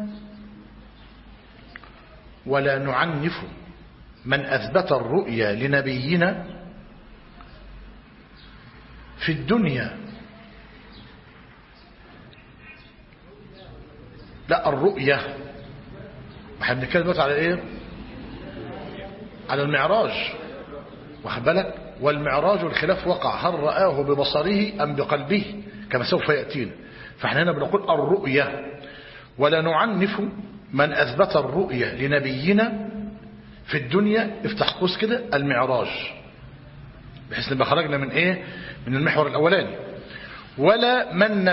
ولا نعنف من أثبت الرؤيا لنبينا في الدنيا. لا، الرؤيا احنا بنتكلم دلوقتي على ايه؟ على المعراج، واخد بالك؟ والمعراج الخلاف وقع، هل رآه ببصره أم بقلبه كما سوف يأتينا. فاحنا هنا بنقول الرؤيا، ولا نعنف من أثبت الرؤيا لنبينا في الدنيا، افتح قوس كده، المعراج، بحيث نبقى خرجنا من ايه؟ من المحور الأولاني. ولا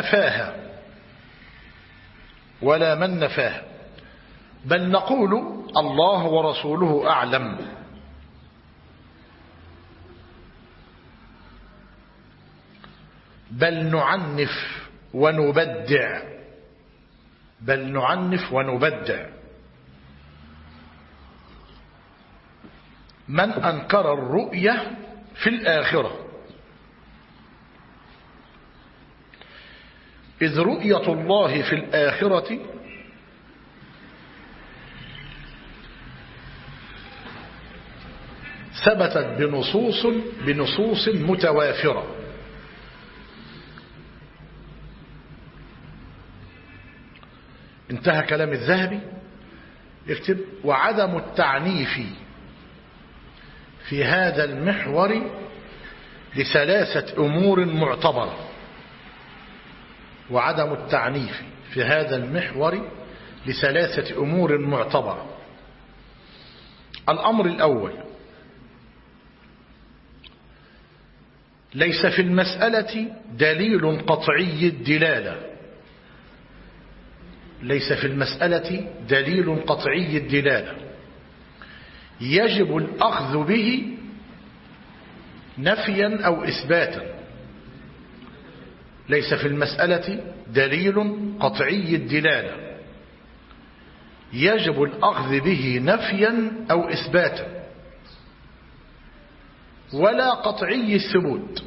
من نفاها، بل نقول الله ورسوله أعلم. بل نعنف ونبدع من أنكر الرؤية في الآخرة، إذ رؤية الله في الآخرة ثبتت بنصوص متوافرة. انتهى كلام الذهبي. اكتب: وعدم التعنيف في هذا المحور لثلاثة أمور معتبرة. وعدم التعنيف في هذا المحور لثلاثة أمور معتبرة. الأمر الأول: ليس في المسألة دليل قطعي الدلالة. ليس في المسألة دليل قطعي الدلالة يجب الأخذ به نفيا أو إثباتا. ليس في المسألة دليل قطعي الدلالة يجب الأخذ به نفيا أو إثباتا، ولا قطعي الثبوت.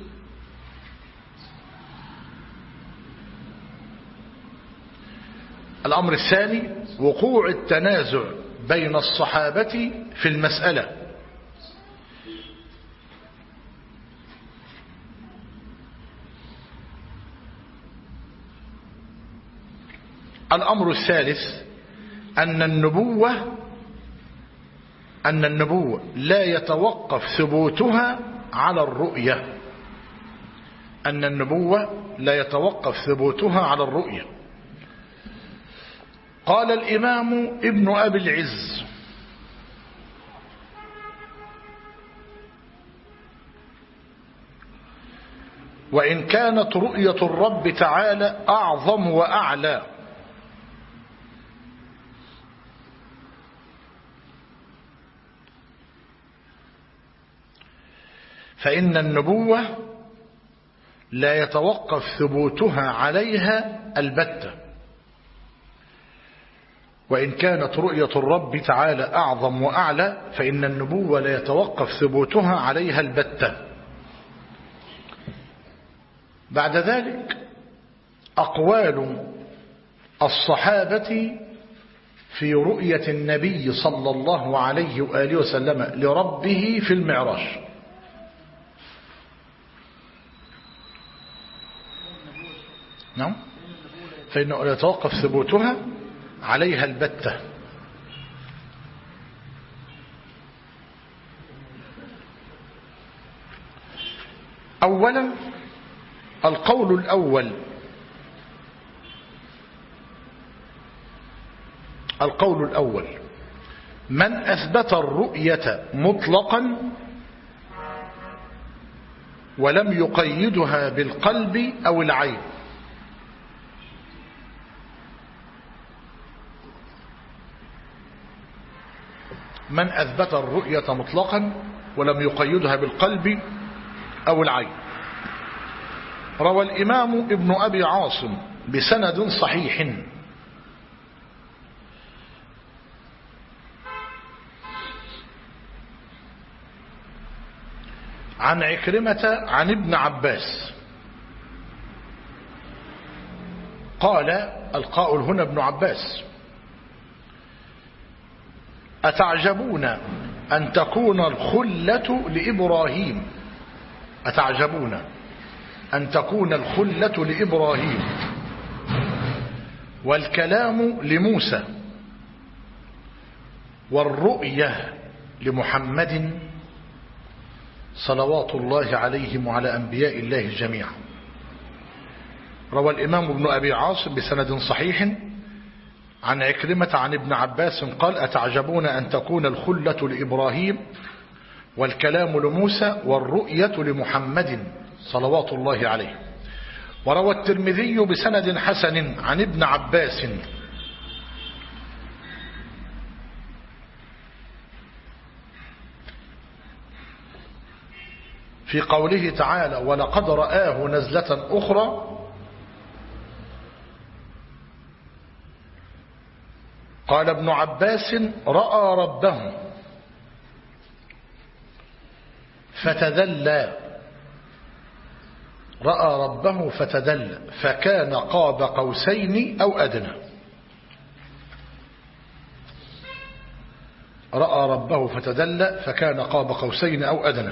الأمر الثاني: وقوع التنازع بين الصحابة في المسألة. الأمر الثالث: أن النبوة لا يتوقف ثبوتها على الرؤية، أن النبوة لا يتوقف ثبوتها على الرؤية. قال الإمام ابن أبي العز: وإن كانت رؤية الرب تعالى أعظم وأعلى فإن النبوة لا يتوقف ثبوتها عليها البتة. وإن كانت رؤية الرب تعالى أعظم وأعلى فإن النبوة لا يتوقف ثبوتها عليها البتة. بعد ذلك أقوال الصحابة في رؤية النبي صلى الله عليه وآله وسلم لربه في المعراج. نعم، فإنه يتوقف ثبوتها عليها البتة. أولا القول الأول، من أثبت الرؤية مطلقا ولم يقيدها بالقلب أو العين. من أثبت الرؤية مطلقا ولم يقيدها بالقلب أو العين. روى الإمام ابن أبي عاصم بسند صحيح عن عكرمة عن ابن عباس قال: القائل هنا ابن عباس: أتعجبون أن تكون الخلة لإبراهيم، أتعجبون أن تكون الخلة لإبراهيم والكلام لموسى والرؤية لمحمد صلوات الله عليهم وعلى أنبياء الله جميعا. روى الإمام ابن أبي عاصم بسند صحيح عن عكرمة عن ابن عباس قال: أتعجبون أن تكون الخلة لإبراهيم والكلام لموسى والرؤية لمحمد صلوات الله عليه. وروى الترمذي بسند حسن عن ابن عباس في قوله تعالى: ولقد رآه نزلة أخرى قال ابن عباس: رأى ربه فتدلى، رأى ربه فتدلى فكان قاب قوسين أو أدنى. رأى ربه فتدلى فكان قاب قوسين أو أدنى.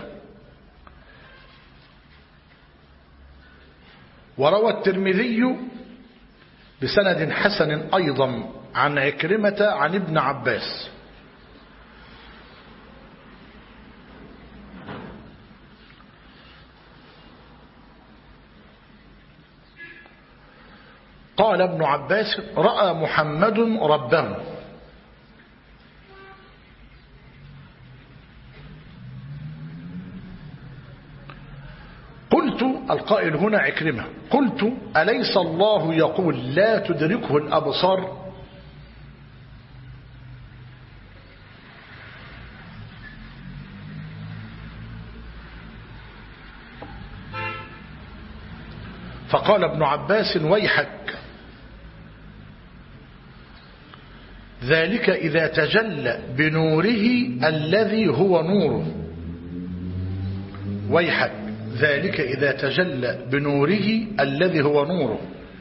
وروى الترمذي بسند حسن أيضا عن عكرمة عن ابن عباس قال ابن عباس: رأى محمد ربه. قلت، القائل هنا عكرمة، قلت: أليس الله يقول لا تدركه الأبصار؟ فقال ابن عباس: ويحك، ذلك إذا تجلى بنوره الذي هو نوره. ويحك، ذلك إذا تجلى بنوره الذي هو نوره.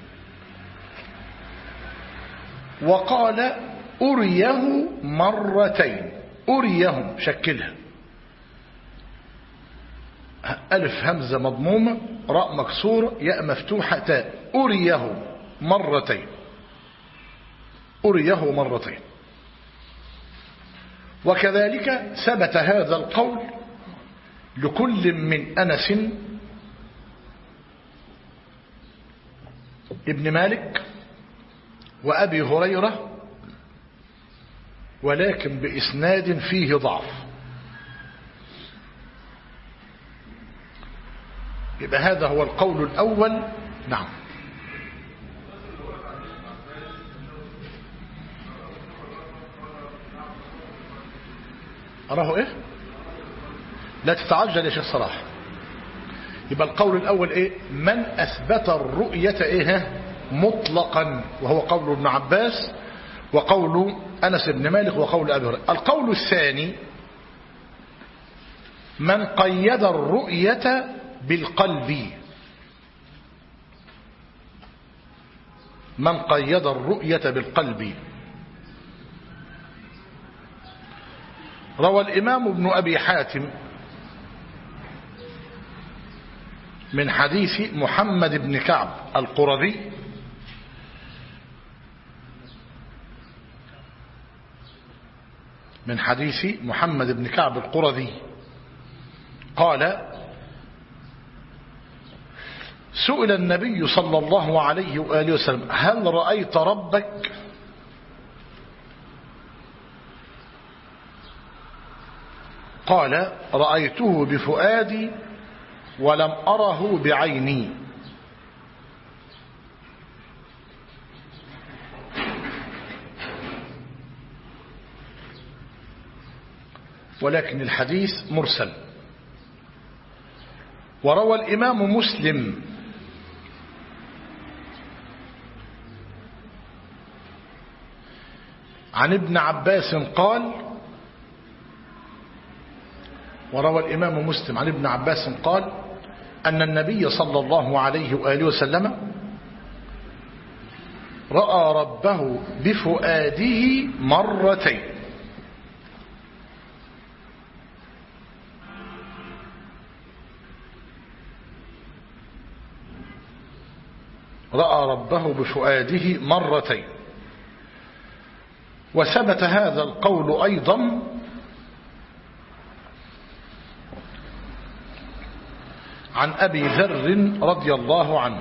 وقال: أريه مرتين. أريه شكلها ألف همزة مضمومة راء مكسورة ياء مفتوحة تاء. أريه مرتين، أريه مرتين. وكذلك ثبت هذا القول لكل من أنس ابن مالك وأبي هريرة، ولكن بإسناد فيه ضعف. يبقى هذا هو القول الأول. نعم. أراه إيه؟ لا تتعجل يا شيخ صلاح. يبقى القول الأول إيه؟ من أثبت الرؤية إيه مطلقا، وهو قول ابن عباس وقول أنس بن مالك وقول أبي هريرة. القول الثاني من قيد الرؤية بالقلب، من قيد الرؤية بالقلب. روى الإمام ابن أبي حاتم من حديث محمد بن كعب القرظي من حديث محمد بن كعب القرظي قال: سئل النبي صلى الله عليه وآله وسلم: هل رأيت ربك؟ قال: رأيته بفؤادي ولم أره بعيني. ولكن الحديث مرسل. وروى الإمام مسلم عن ابن عباس قال: وروى الإمام مسلم عن ابن عباس قال أن النبي صلى الله عليه وآله وسلم رأى ربه بفؤاده مرتين. رأى ربه بفؤاده مرتين. وثبت هذا القول أيضا عن أبي ذر رضي الله عنه،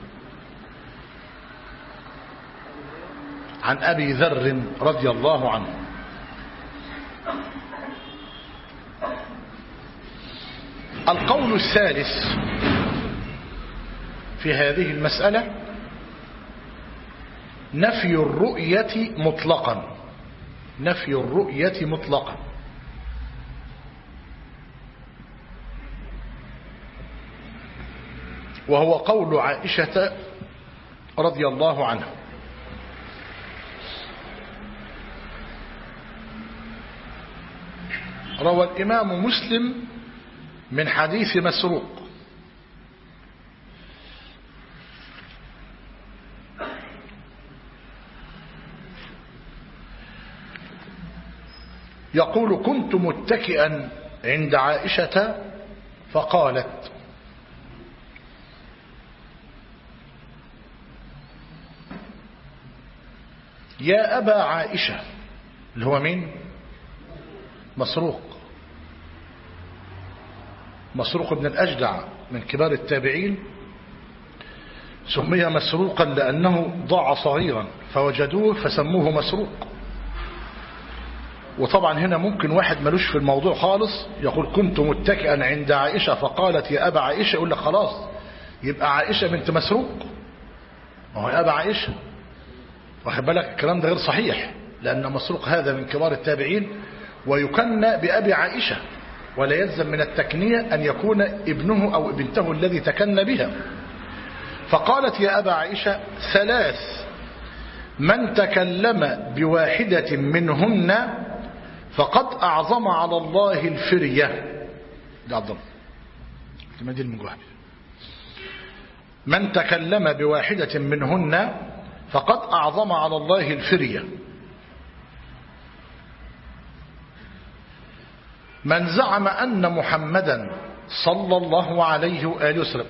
عن أبي ذر رضي الله عنه. القول الثالث في هذه المسألة نفي الرؤية مطلقا، نفي الرؤية مطلقا. وهو قول عائشة رضي الله عنها. روى الإمام مسلم من حديث مسروق يقول: كنت متكئا عند عائشة فقالت: يا أبا عائشة. اللي هو مين؟ مسروق، مسروق بن الأجدع من كبار التابعين. سمي مسروقا لأنه ضاع صغيرا فوجدوه فسموه مسروق. وطبعا هنا ممكن واحد ملوش في الموضوع خالص يقول: كنت متكئا عند عائشة فقالت يا أبا عائشة، يقول لك خلاص يبقى عائشة بنت مسروق، وهو يا أبا عائشة. واخد بالك؟ الكلام ده غير صحيح، لأن مسروق هذا من كبار التابعين ويكنى بأبي عائشة، ولا يلزم من التكنية أن يكون ابنه أو بنته الذي تكنى بها. فقالت يا أبا عائشة: ثلاث من تكلم بواحدة منهن فقد أعظم على الله الفرية. ده عبد الله. من تكلم بواحدة منهن فقد أعظم على الله الفرية. من زعم أن محمدا صلى الله عليه وآله وسلم،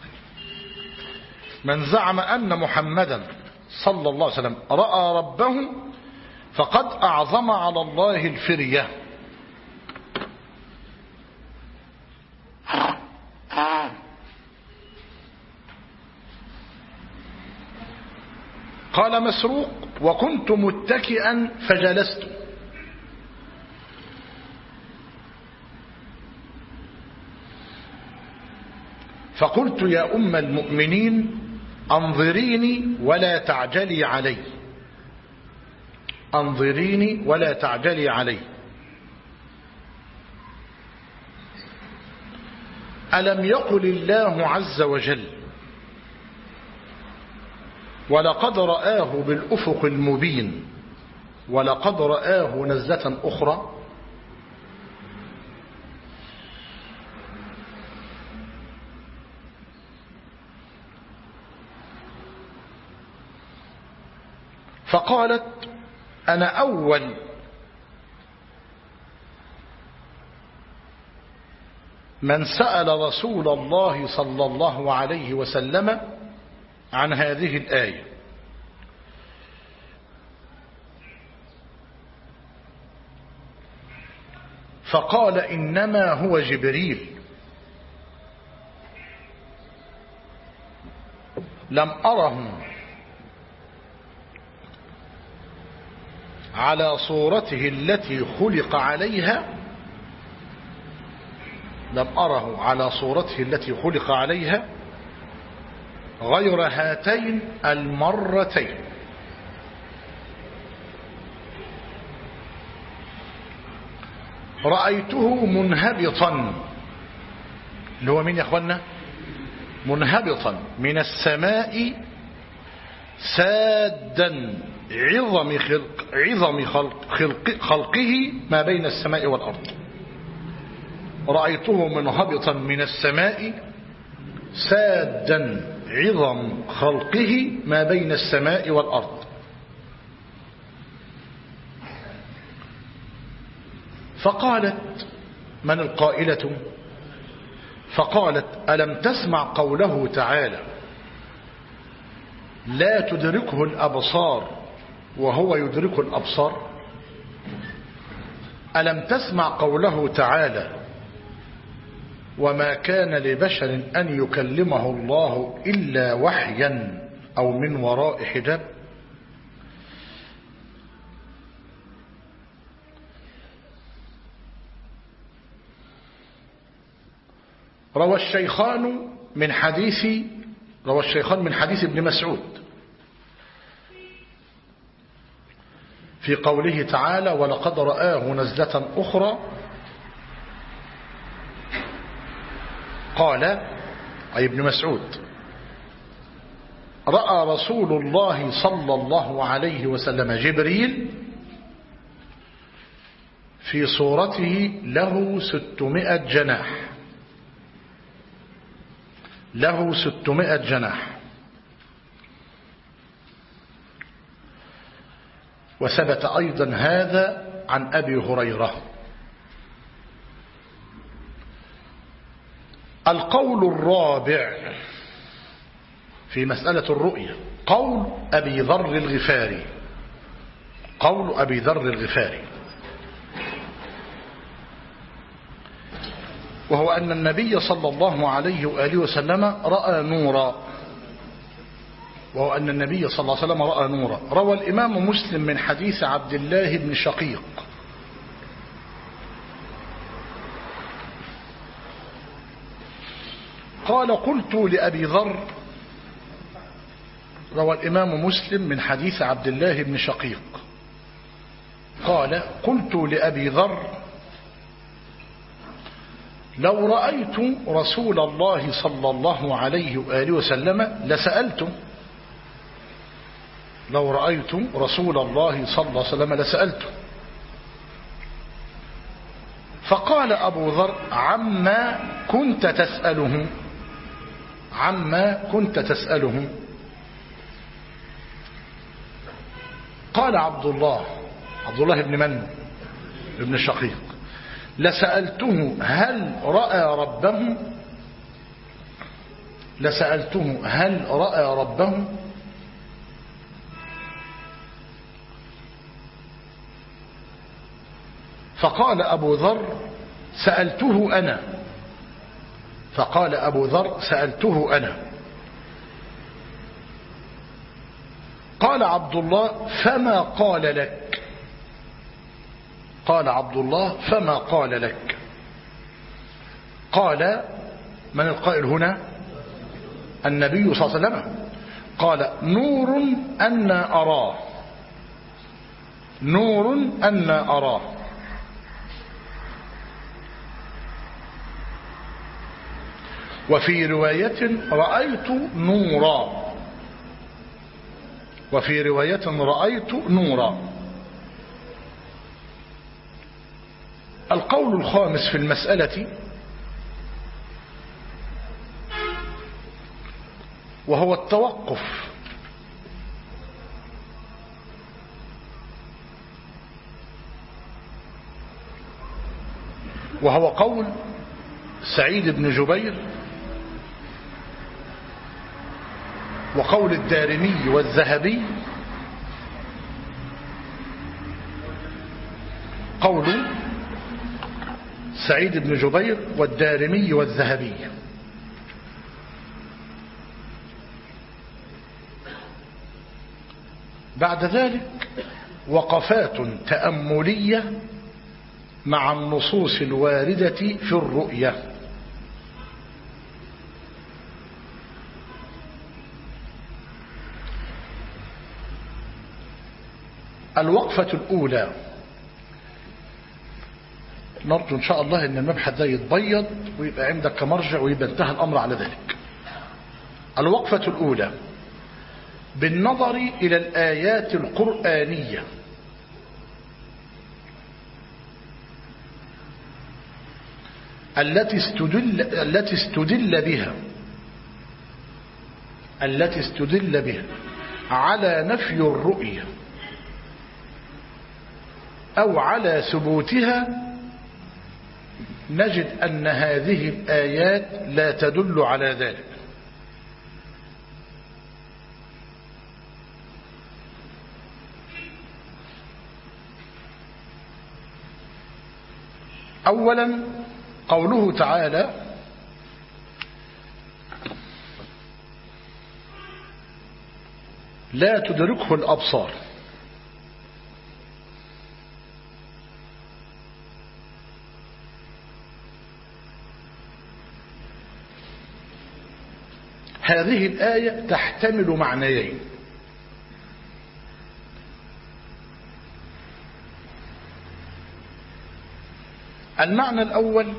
من زعم أن محمدا صلى الله عليه وسلم رأى ربه فقد أعظم على الله الفرية. قال مسروق: وكنت متكئا فجلست. فقلت: يا أم المؤمنين أنظريني ولا تعجلي علي، أنظريني ولا تعجلي علي. ألم يقل الله عز وجل: ولقد رآه بالأفق المبين ولقد رآه نزلة أخرى؟ فقالت: أنا أول من سأل رسول الله صلى الله عليه وسلم عن هذه الآية. فقال: إنما هو جبريل، لم أره على صورته التي خلق عليها، لم أره على صورته التي خلق عليها غير هاتين المرتين. رأيته منهبطا، اللي هو مين يا أخوانا؟ منهبطا من السماء سادا عظم خلقه ما بين السماء والأرض. رأيته منهبطا من السماء سادا عظم خلقه ما بين السماء والأرض. فقالت: من القائلة؟ فقالت: ألم تسمع قوله تعالى: لا تدركه الأبصار وهو يدرك الأبصار؟ ألم تسمع قوله تعالى: وما كان لبشر أن يكلمه الله إلا وحيا أو من وراء حجاب؟ روى الشيخان من حديث ابن مسعود في قوله تعالى: ولقد رآه نزلة أخرى. قال أي ابن مسعود: رأى رسول الله صلى الله عليه وسلم جبريل في صورته له 600 جناح، له 600 جناح. وثبت أيضا هذا عن أبي هريرة. القول الرابع في مسألة الرؤية قول أبي ذر الغفاري، قول أبي ذر الغفاري، وهو أن النبي صلى الله عليه وآله وسلم رأى نورا، وهو أن النبي صلى الله عليه وسلم رأى نورا. روى الإمام مسلم من حديث عبد الله بن شقيق قال: قلت لأبي ذر. روى الإمام مسلم من حديث عبد الله بن شقيق قال: قلت لأبي ذر: لو رأيت رسول الله صلى الله عليه وآله وسلم لسألته، لو رأيت رسول الله صلى الله عليه وسلم لسألته. فقال أبو ذر: عما كنت تسأله، عما كنت تسأله؟ قال عبد الله بن من؟ ابن شقيق: لسألته هل رأى ربه، لسألته هل رأى ربه؟ فقال أبو ذر: سألته أنا. فقال أبو ذر: سألته أنا. قال عبد الله فما قال لك. قال عبد الله فما قال لك. قال من القائل هنا؟ النبي صلى الله عليه وسلم. قال نور أنا أراه، نور أنا أراه. وفي رواية رأيت نورا، وفي رواية رأيت نورا. القول الخامس في المسألة وهو التوقف، وهو قول سعيد بن جبير وقول الدارمي والذهبي. قول سعيد بن جبير والدارمي والذهبي. بعد ذلك وقفات تأملية مع النصوص الواردة في الرؤية. الوقفة الأولى، نرجو إن شاء الله أن المبحث ده يتبيض ويبقى عندك مرجع ويبقى انتهى الأمر على ذلك. الوقفة الأولى بالنظر إلى الآيات القرآنية التي استدل بها على نفي الرؤية أو على ثبوتها، نجد أن هذه الآيات لا تدل على ذلك. أولا قوله تعالى لا تدركه الأبصار. هذه الآية تحتمل معنيين. المعنى الأول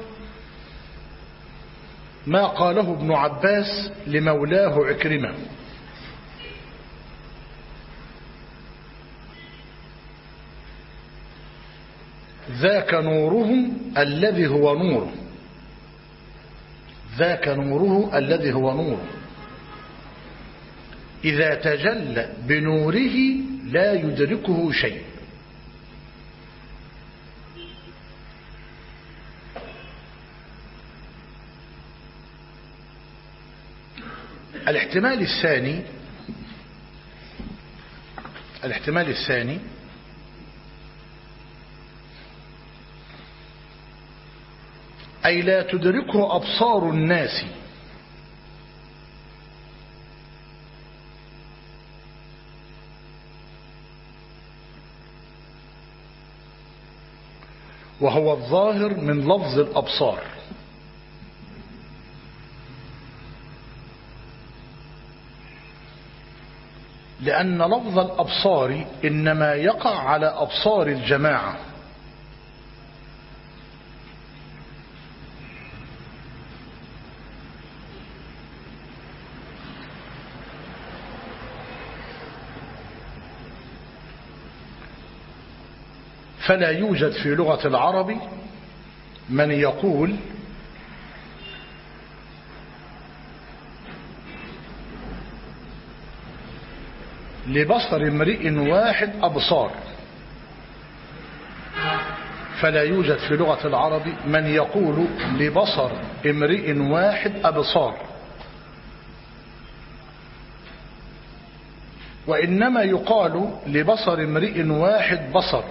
ما قاله ابن عباس لمولاه عكرمة: ذاك نوره الذي هو نوره، ذاك نوره الذي هو نوره، إذا تجلى بنوره لا يدركه شيء. الاحتمال الثاني أي لا تدركه أبصار الناس، وهو الظاهر من لفظ الأبصار، لأن لفظ الأبصار إنما يقع على أبصار الجماعة، فلا يوجد في لغة العرب من يقول لبصر امرئ واحد أبصار، فلا يوجد في لغة العرب من يقول لبصر امرئ واحد أبصار، وإنما يقال لبصر امرئ واحد بصر.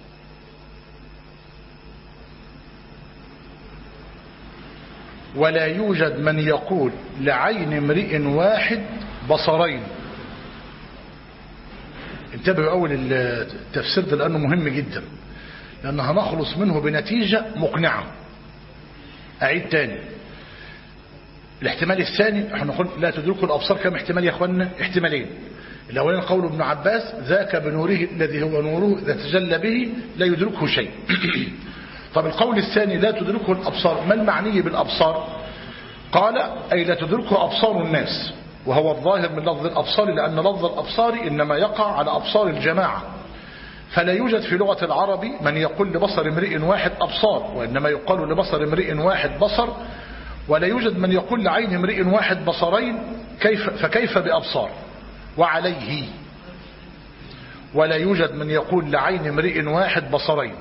ولا يوجد من يقول لعين امرئ واحد بصرين، انتبهوا أول التفسير ده لأنه مهم جدا، لأن هنخلص منه بنتيجة مقنعة. أعيد تاني، الاحتمال الثاني احنا نقول لا تدركه الأبصار، كم احتمال يا أخوانا؟ احتمالين. الأولين قول ابن عباس ذاك بنوره الذي هو نوره إذا تجلى به لا يدركه شيء. طب القول الثاني لا تدركه الأبصار، ما المعني بالأبصار؟ قال أي لا تدركه أبصار الناس، وهو الظاهر من لفظ الأبصار، لأن لفظ الأبصار إنما يقع على أبصار الجماعة، فلا يوجد في لغة العرب من يقول لبصر امرئ واحد أبصار، وإنما يقال لبصر امرئ واحد بصر، ولا يوجد من يقول لعين امرئ واحد بصرين، فكيف بأبصار؟ وعليه ولا يوجد من يقول لعين امرئ واحد بصرين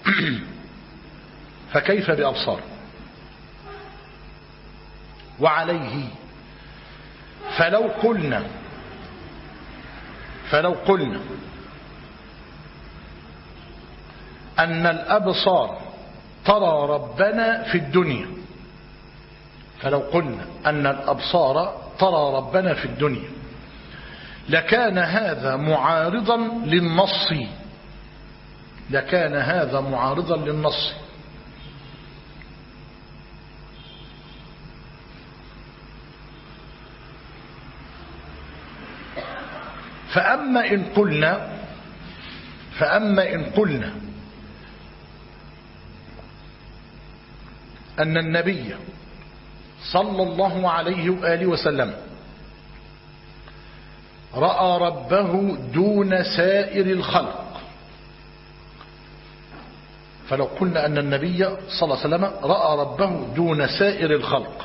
فكيف بأبصار؟ وعليه فلو قلنا أن الأبصار ترى ربنا في الدنيا، فلو قلنا أن الأبصار ترى ربنا في الدنيا لكان هذا معارضا للنص، لكان هذا معارضا للنص. فأما إن قلنا أن النبي صلى الله عليه وآله وسلم رأى ربه دون سائر الخلق، فلو قلنا أن النبي صلى الله عليه وسلم رأى ربه دون سائر الخلق،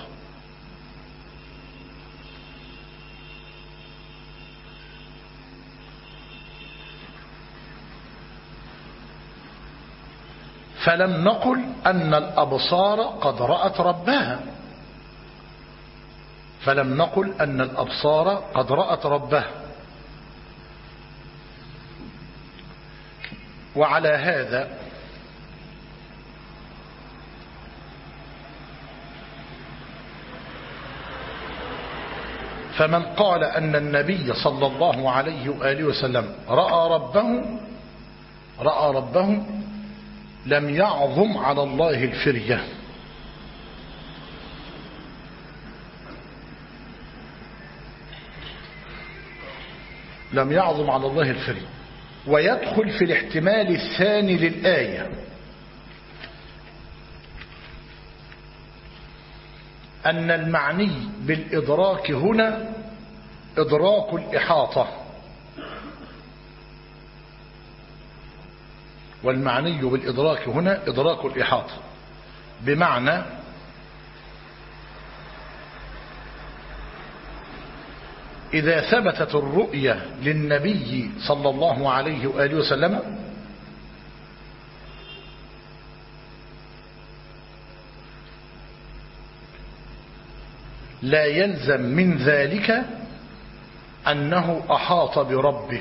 فلم نقل أن الأبصار قد رأت ربها، فلم نقل أن الأبصار قد رأت ربها. وعلى هذا فمن قال أن النبي صلى الله عليه وآله وسلم رأى ربه لم يعظم على الله الفرية، لم يعظم على الله الفرية. ويدخل في الاحتمال الثاني للآية أن المعني بالإدراك هنا إدراك الإحاطة، والمعني بالإدراك هنا إدراك الإحاطة، بمعنى إذا ثبتت الرؤية للنبي صلى الله عليه وآله وسلم لا يلزم من ذلك أنه أحاط بربه،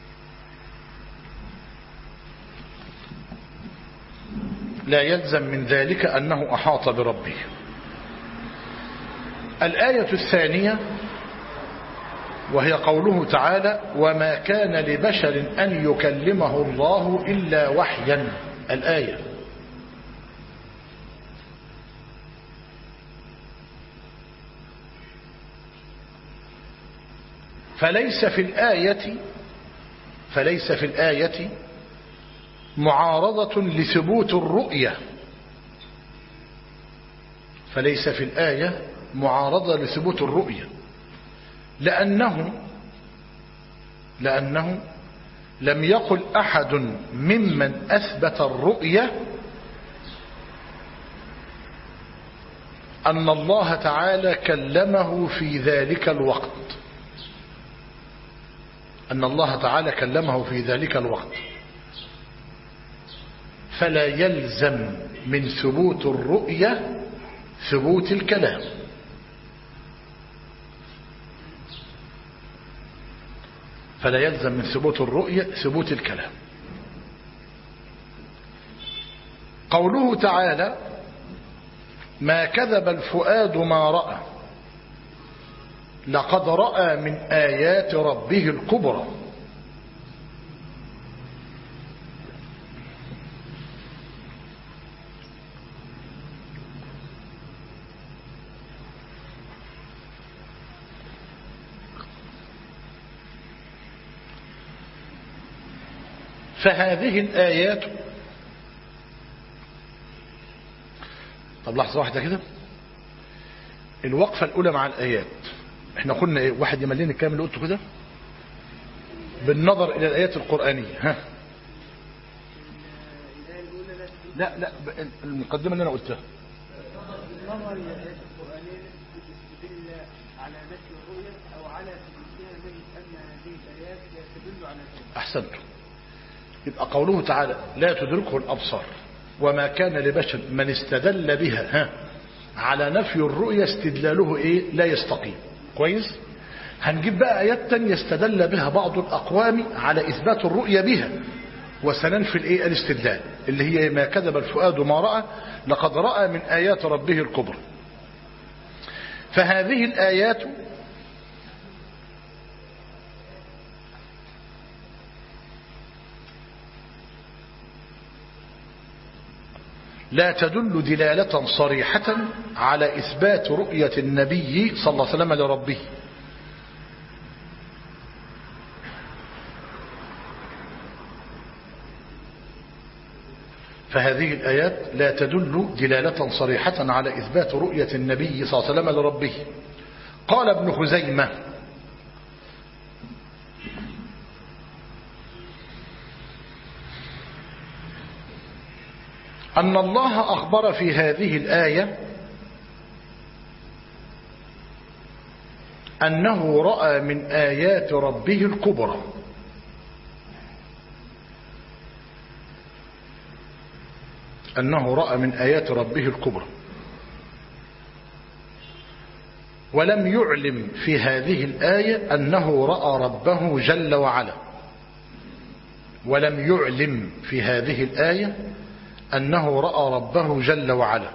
لا يلزم من ذلك أنه أحاط بربه. الآية الثانية وهي قوله تعالى وما كان لبشر أن يكلمه الله إلا وحيا، الآية. فليس في الآية معارضة لثبوت الرؤية، فليس في الآية معارضة لثبوت الرؤية، لأنه لم يقل أحد ممن أثبت الرؤية أن الله تعالى كلمه في ذلك الوقت، أن الله تعالى كلمه في ذلك الوقت. فلا يلزم من ثبوت الرؤية ثبوت الكلام، فلا يلزم من ثبوت الرؤية ثبوت الكلام. قوله تعالى ما كذب الفؤاد ما رأى لقد رأى من آيات ربه الكبرى، فهذه الآيات. طب لحظة واحدة كده، الوقفة الأولى مع الآيات احنا قلنا ايه؟ واحد يملين الكلام اللي قلته كده بالنظر إلى الآيات القرآنية. ها لا المقدمة اللي أنا قلتها النظر إلى الآيات القرآنية تدل على نفي الرؤية أو على تفسيرها من أن هذه الآيات تدل على ذلك. أحسنت. يبقى قوله تعالى لا تدركه الأبصار وما كان لبشر من استدل بها على نفي الرؤية استدلاله إيه؟ لا يستقيم. كويس. هنجيب بقى آيات تانية استدل بها بعض الأقوام على إثبات الرؤية بها، وسننفي الإيه؟ الاستدلال، اللي هي ما كذب الفؤاد ما رأى لقد رأى من آيات ربه الكبرى. فهذه الآيات لا تدل دلالة صريحة على إثبات رؤية النبي صلى الله عليه وسلم لربه. فهذه الآيات لا تدل دلالة صريحة على إثبات رؤية النبي صلى الله عليه وسلم لربه. قال ابن خزيمة أن الله أخبر في هذه الآية أنه رأى من آيات ربه الكبرى، أنه رأى من آيات ربه الكبرى، ولم يعلم في هذه الآية أنه رأى ربه جل وعلا. ولم يعلم في هذه الآية أنه رأى ربه جل وعلا.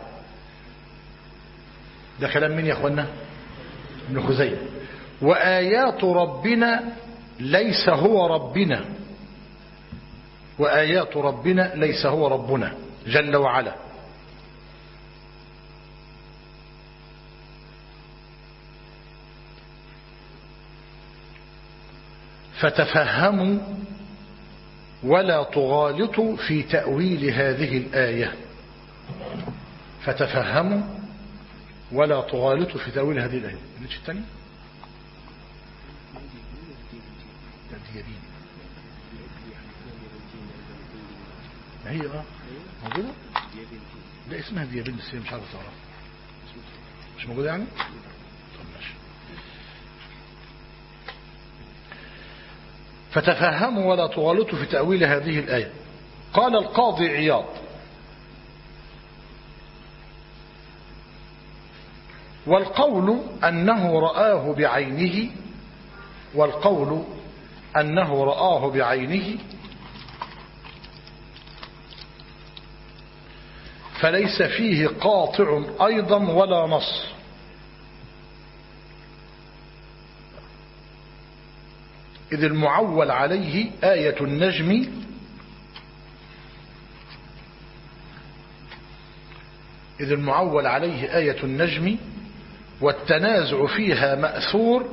ده كلام من يا أخوانا؟ ابن خزيمة. وآيات ربنا ليس هو ربنا، وآيات ربنا ليس هو ربنا جل وعلا. فتفهموا ولا تغالطوا في تأويل هذه الآية. فتفهموا ولا تغالطوا في تأويل هذه الآية. النتش الثاني ما هي موجودة؟ لا اسمها ديابين بس هي مش عارف تعرف. مش موجودة يعني؟ طب ماشي. فتفهموا ولا تغالطوا في تأويل هذه الآية. قال القاضي عياض والقول أنه رآه بعينه، والقول أنه رآه بعينه فليس فيه قاطع أيضا ولا نص، إذ المعول عليه آية النجم والتنازع فيها مأثور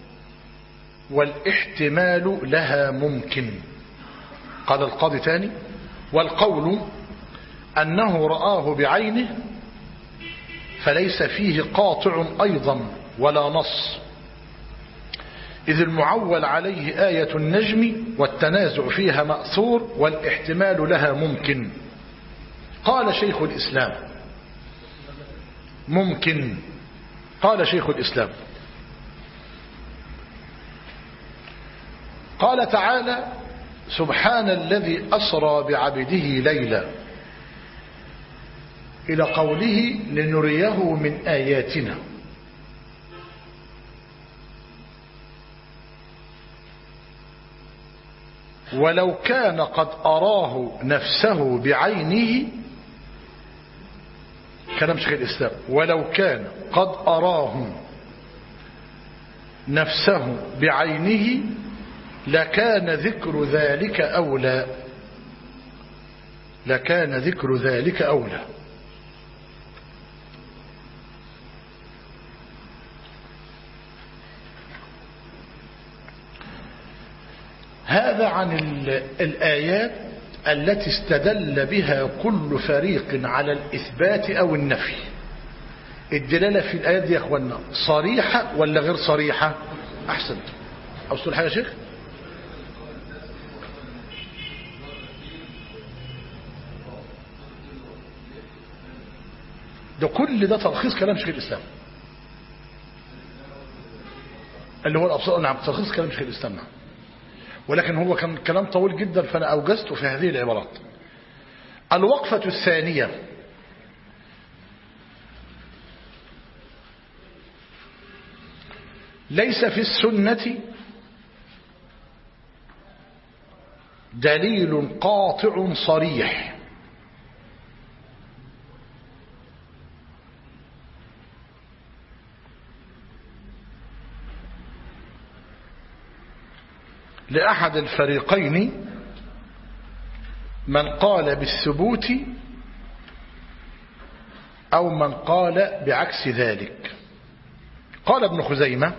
والاحتمال لها ممكن. قال القاضي تاني والقول أنه رآه بعينه فليس فيه قاطع أيضا ولا نص، إذ المعول عليه آية النجم والتنازع فيها مأثور والاحتمال لها ممكن. قال شيخ الإسلام ممكن. قال شيخ الإسلام قال تعالى سبحان الذي أسرى بعبده ليلا إلى قوله لنريه من آياتنا. ولو كان قد أراه نفسه بعينه، كلام شيخ الإسلام، ولو كان قد أراه نفسه بعينه لكان ذكر ذلك أولى، لكان ذكر ذلك أولى. هذا عن الآيات التي استدل بها كل فريق على الإثبات أو النفي. الدلالة في الآيات دي يا أخوانا صريحة ولا غير صريحة؟ أحسنت. أوصل حاجة يا شيخ؟ ده كل ده تلخيص كلام شيخ الإسلام اللي هو الأبصار. نعم تلخيص كلام شيخ الإسلام. نعم. ولكن هو كان كلام طويل جدا فأنا أوجزته في هذه العبارات. الوقفة الثانية: ليس في السنة دليل قاطع صريح لأحد الفريقين من قال بالثبوت أو من قال بعكس ذلك. قال ابن خزيمة: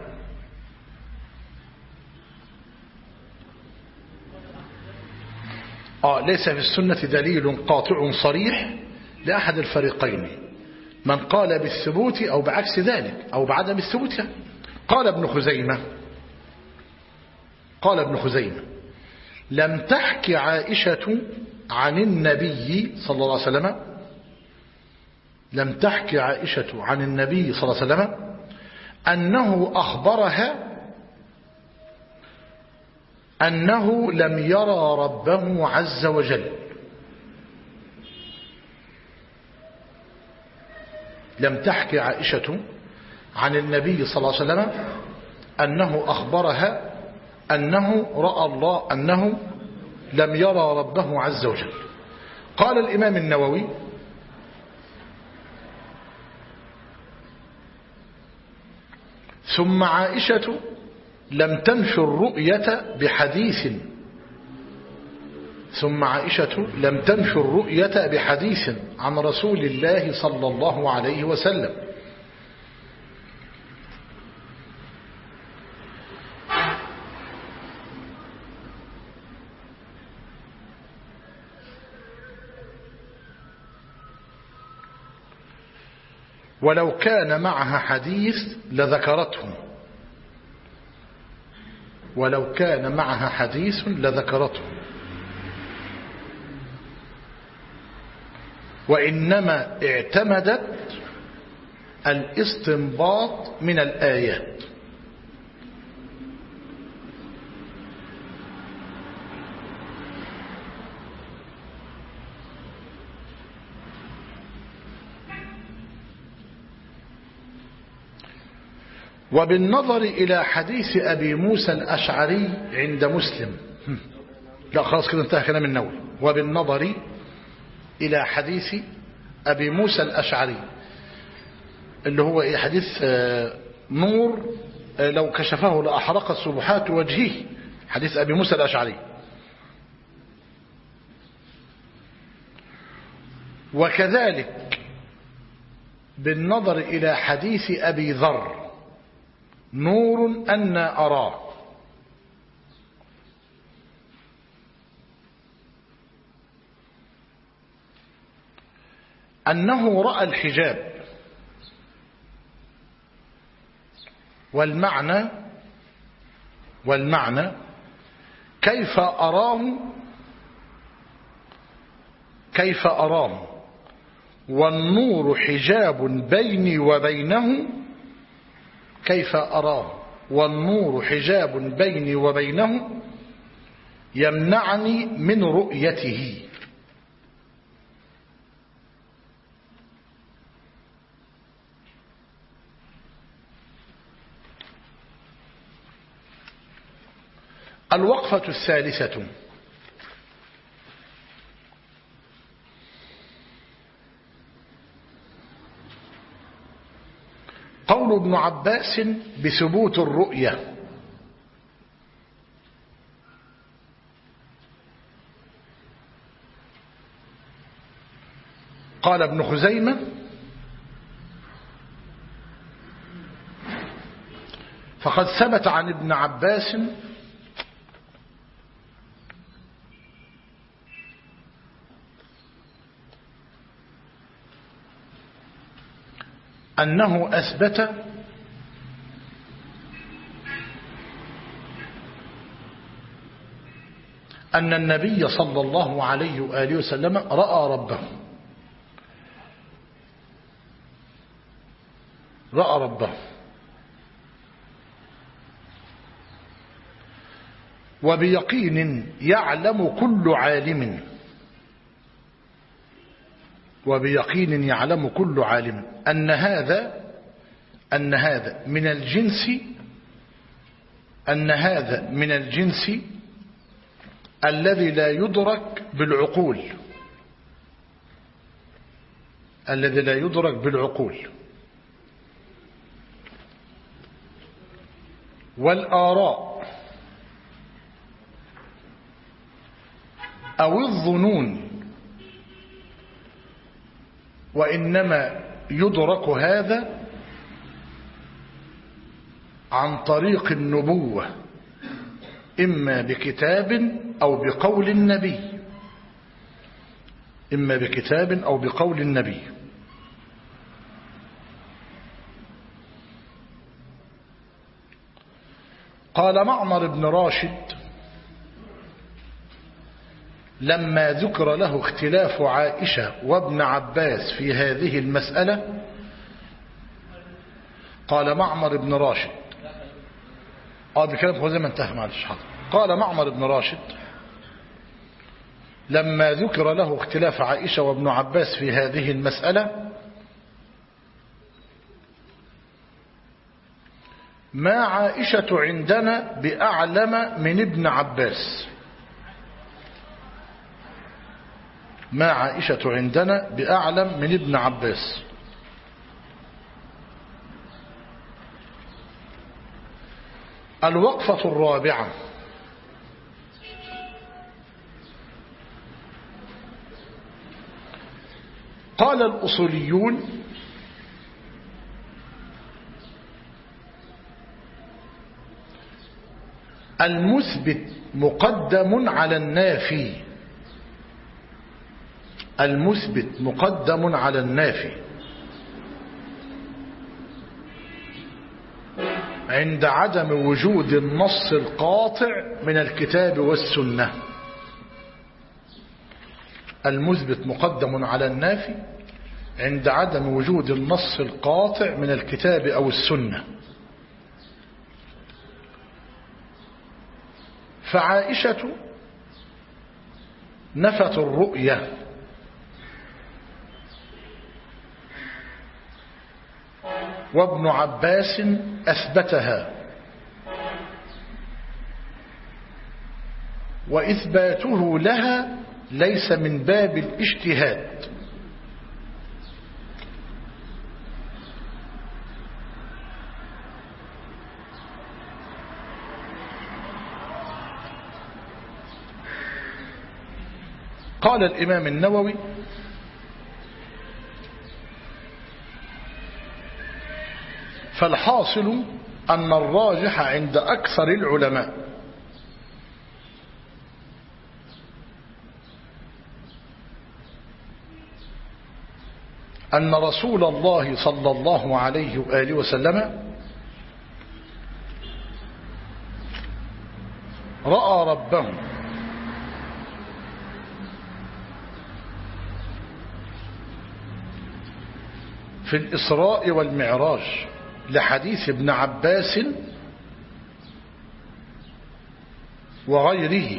ليس في السنة دليل قاطع صريح لأحد الفريقين من قال بالثبوت أو بعكس ذلك أو بعدم الثبوت. قال ابن خزيمة: لم تحكي عائشة عن النبي صلى الله عليه وسلم أنه أخبرها أنه لم يرى ربه عز وجل. لم تحكي عائشة عن النبي صلى الله عليه وسلم أنه أخبرها أنه رأى الله، أنه لم يرى ربه عز وجل. قال الإمام النووي: ثم عائشة لم تنفي الرؤية بحديث عن رسول الله صلى الله عليه وسلم. ولو كان معها حديث لذكرته وإنما اعتمدت الاستنباط من الآيات. وبالنظر إلى حديث أبي موسى الأشعري عند مسلم. لا خلاص كده انتهى كلام النووي. وبالنظر إلى حديث أبي موسى الأشعري اللي هو حديث نور لو كشفه لأحرقت سبحات وجهه، حديث أبي موسى الأشعري. وكذلك بالنظر إلى حديث أبي ذر نور أنا أراه، أنه رأى الحجاب. والمعنى كيف أراه والنور حجاب بيني وبينه، كيف أراه والنور حجاب بيني وبينه يمنعني من رؤيته. الوقفة الثالثة: قول ابن عباس بثبوت الرؤية. قال ابن خزيمة: فقد ثبت عن ابن عباس أنه أثبت أن النبي صلى الله عليه وآله وسلم رأى ربه، رأى ربه، وبيقين يعلم كل عالم، وبيقين يعلم كل عالم أن هذا من الجنس، أن هذا من الجنس الذي لا يدرك بالعقول، الذي لا يدرك بالعقول والآراء أو الظنون، وإنما يدرك هذا عن طريق النبوة، إما بكتاب أو بقول النبي، إما بكتاب أو بقول النبي. قال معمر بن راشد لما ذكر له اختلاف عائشة وابن عباس في هذه المسألة، قال معمر بن راشد بكلام هو زي ما انتهى، معلش حاضر. قال معمر بن راشد لما ذكر له اختلاف عائشة وابن عباس في هذه المسألة: ما عائشة عندنا بأعلم من ابن عباس، ما عائشة عندنا بأعلم من ابن عباس. الوقفة الرابعة: قال الأصوليون: المثبت مقدم على النافي، المثبت مقدم على النافي عند عدم وجود النص القاطع من الكتاب والسنة. المثبت مقدم على النافي عند عدم وجود النص القاطع من الكتاب أو السنة. فعائشة نفت الرؤية، وابن عباس أثبتها، وإثباته لها ليس من باب الاجتهاد، قال الإمام النووي: فالحاصل أن الراجح عند أكثر العلماء أن رسول الله صلى الله عليه وآله وسلم رأى ربه في الإسراء والمعراج، لحديث ابن عباس وغيره،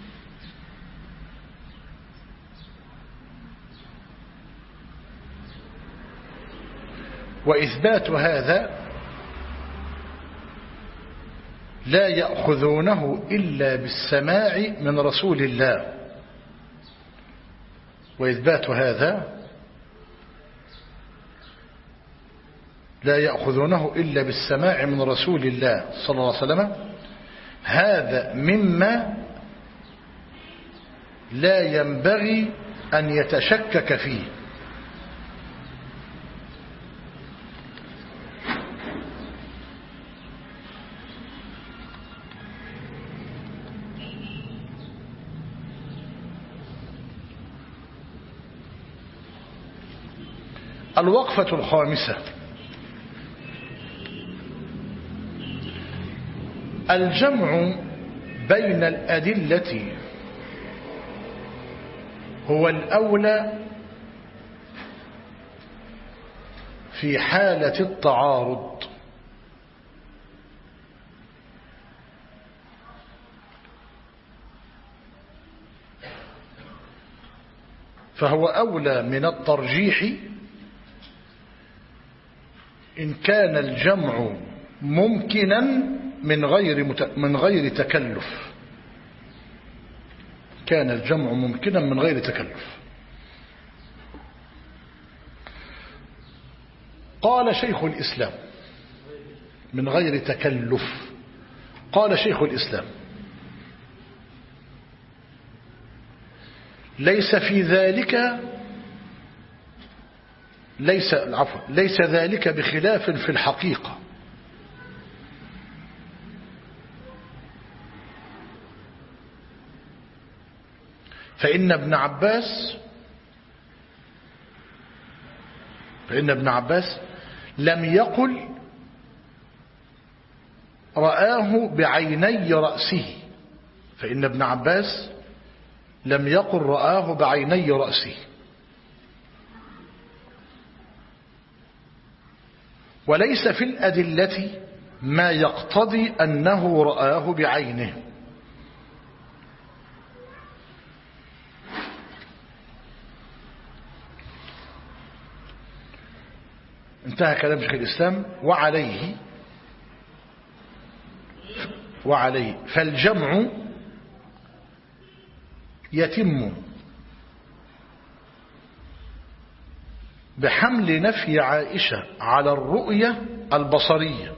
وإثبات هذا لا يأخذونه إلا بالسماع من رسول الله، وإثبات هذا لا يأخذونه إلا بالسماع من رسول الله صلى الله عليه وسلم. هذا مما لا ينبغي أن يتشكك فيه. الوقفة الخامسة: الجمع بين الأدلة هو الأولى في حالة التعارض، فهو أولى من الترجيح إن كان الجمع ممكنا من غير تكلف. كان الجمع ممكنا من غير تكلف. قال شيخ الإسلام من غير تكلف. قال شيخ الإسلام ليس في ذلك ليس ذلك بخلاف في الحقيقة، فإن ابن عباس لم يقل رآه بعيني رأسه. فإن ابن عباس لم يقل رآه بعيني رأسه، وليس في الأدلة ما يقتضي أنه رآه بعينه. انتهى كلام شيخ الإسلام. وعليه فالجمع يتم بحمل نفي عائشة على الرؤية البصرية،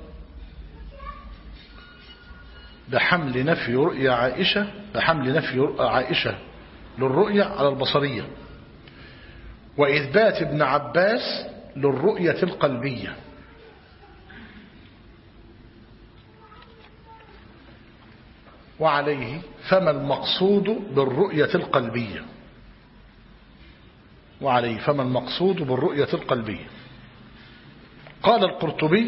بحمل نفي عائشة للرؤية على البصرية، وإثبات ابن عباس للرؤية القلبية. وعليه فما المقصود بالرؤية القلبية؟ قال القرطبي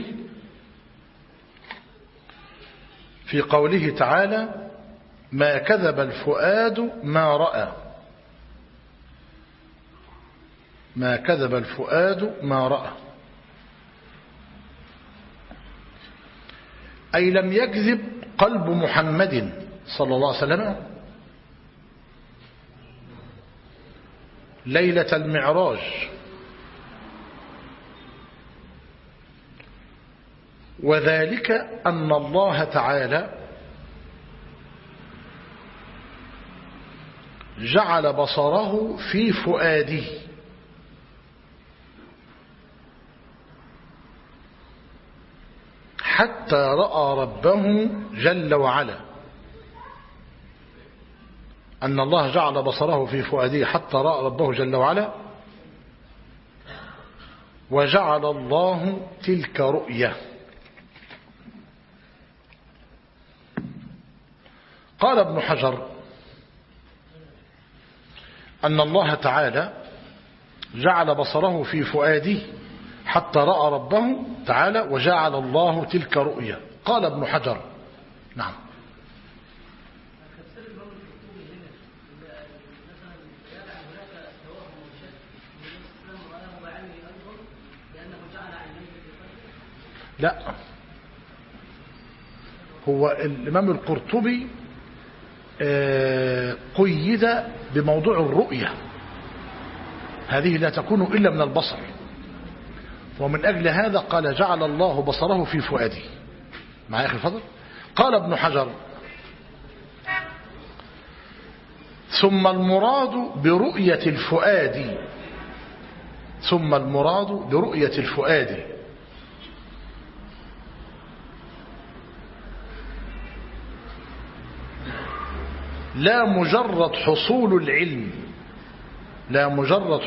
في قوله تعالى ما كذب الفؤاد ما رأى، ما كذب الفؤاد ما رأى، أي لم يكذب قلب محمد صلى الله عليه وسلم ليلة المعراج، وذلك أن الله تعالى جعل بصره في فؤاده حتى رأى ربه جل وعلا. أن الله جعل بصره في فؤاده حتى رأى ربه جل وعلا، وجعل الله تلك رؤية. قال ابن حجر أن الله تعالى جعل بصره في فؤاده حتى رأى ربه تعالى وجعل الله تلك رؤية. قال ابن حجر نعم. لا، هو الإمام القرطبي قيد بموضوع الرؤية، هذه لا تكون إلا من البصر، ومن أجل هذا قال جعل الله بصره في فؤاده. معي أخي الفضل. قال ابن حجر ثم المراد برؤية الفؤاد لا مجرد حصول العلم، لا مجرد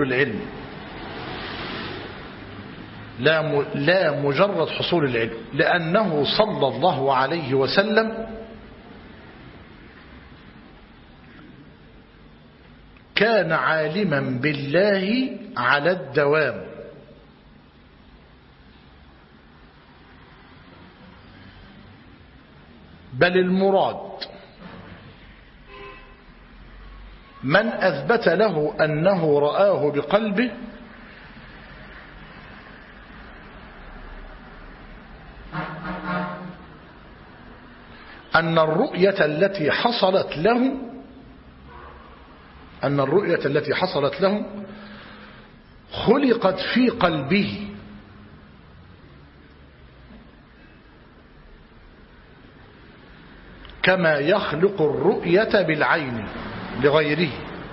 حصول العلم، لأنه صلى الله عليه وسلم كان عالما بالله على الدوام، بل المراد من أثبت له أنه رآه بقلبه أن الرؤية التي حصلت له خلقت في قلبه كما يخلق الرؤية بالعين لغيره،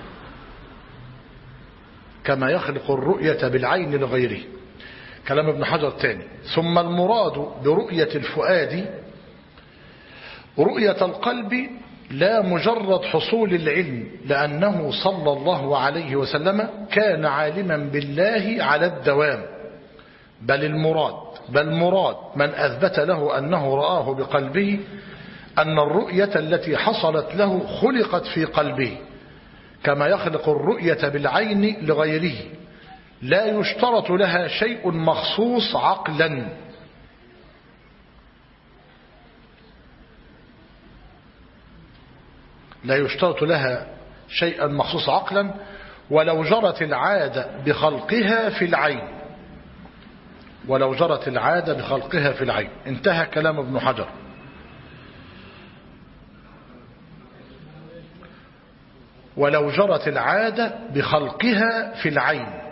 كلام ابن حجر تاني. ثم المراد برؤية الفؤاد رؤية القلب لا مجرد حصول العلم، لأنه صلى الله عليه وسلم كان عالما بالله على الدوام، بل مراد من أثبت له أنه رآه بقلبه أن الرؤية التي حصلت له خلقت في قلبه كما يخلق الرؤية بالعين لغيره، لا يشترط لها شيء مخصوص عقلا. ولو جرت العادة بخلقها في العين. انتهى كلام ابن حجر. ولو جرت العادة بخلقها في العين،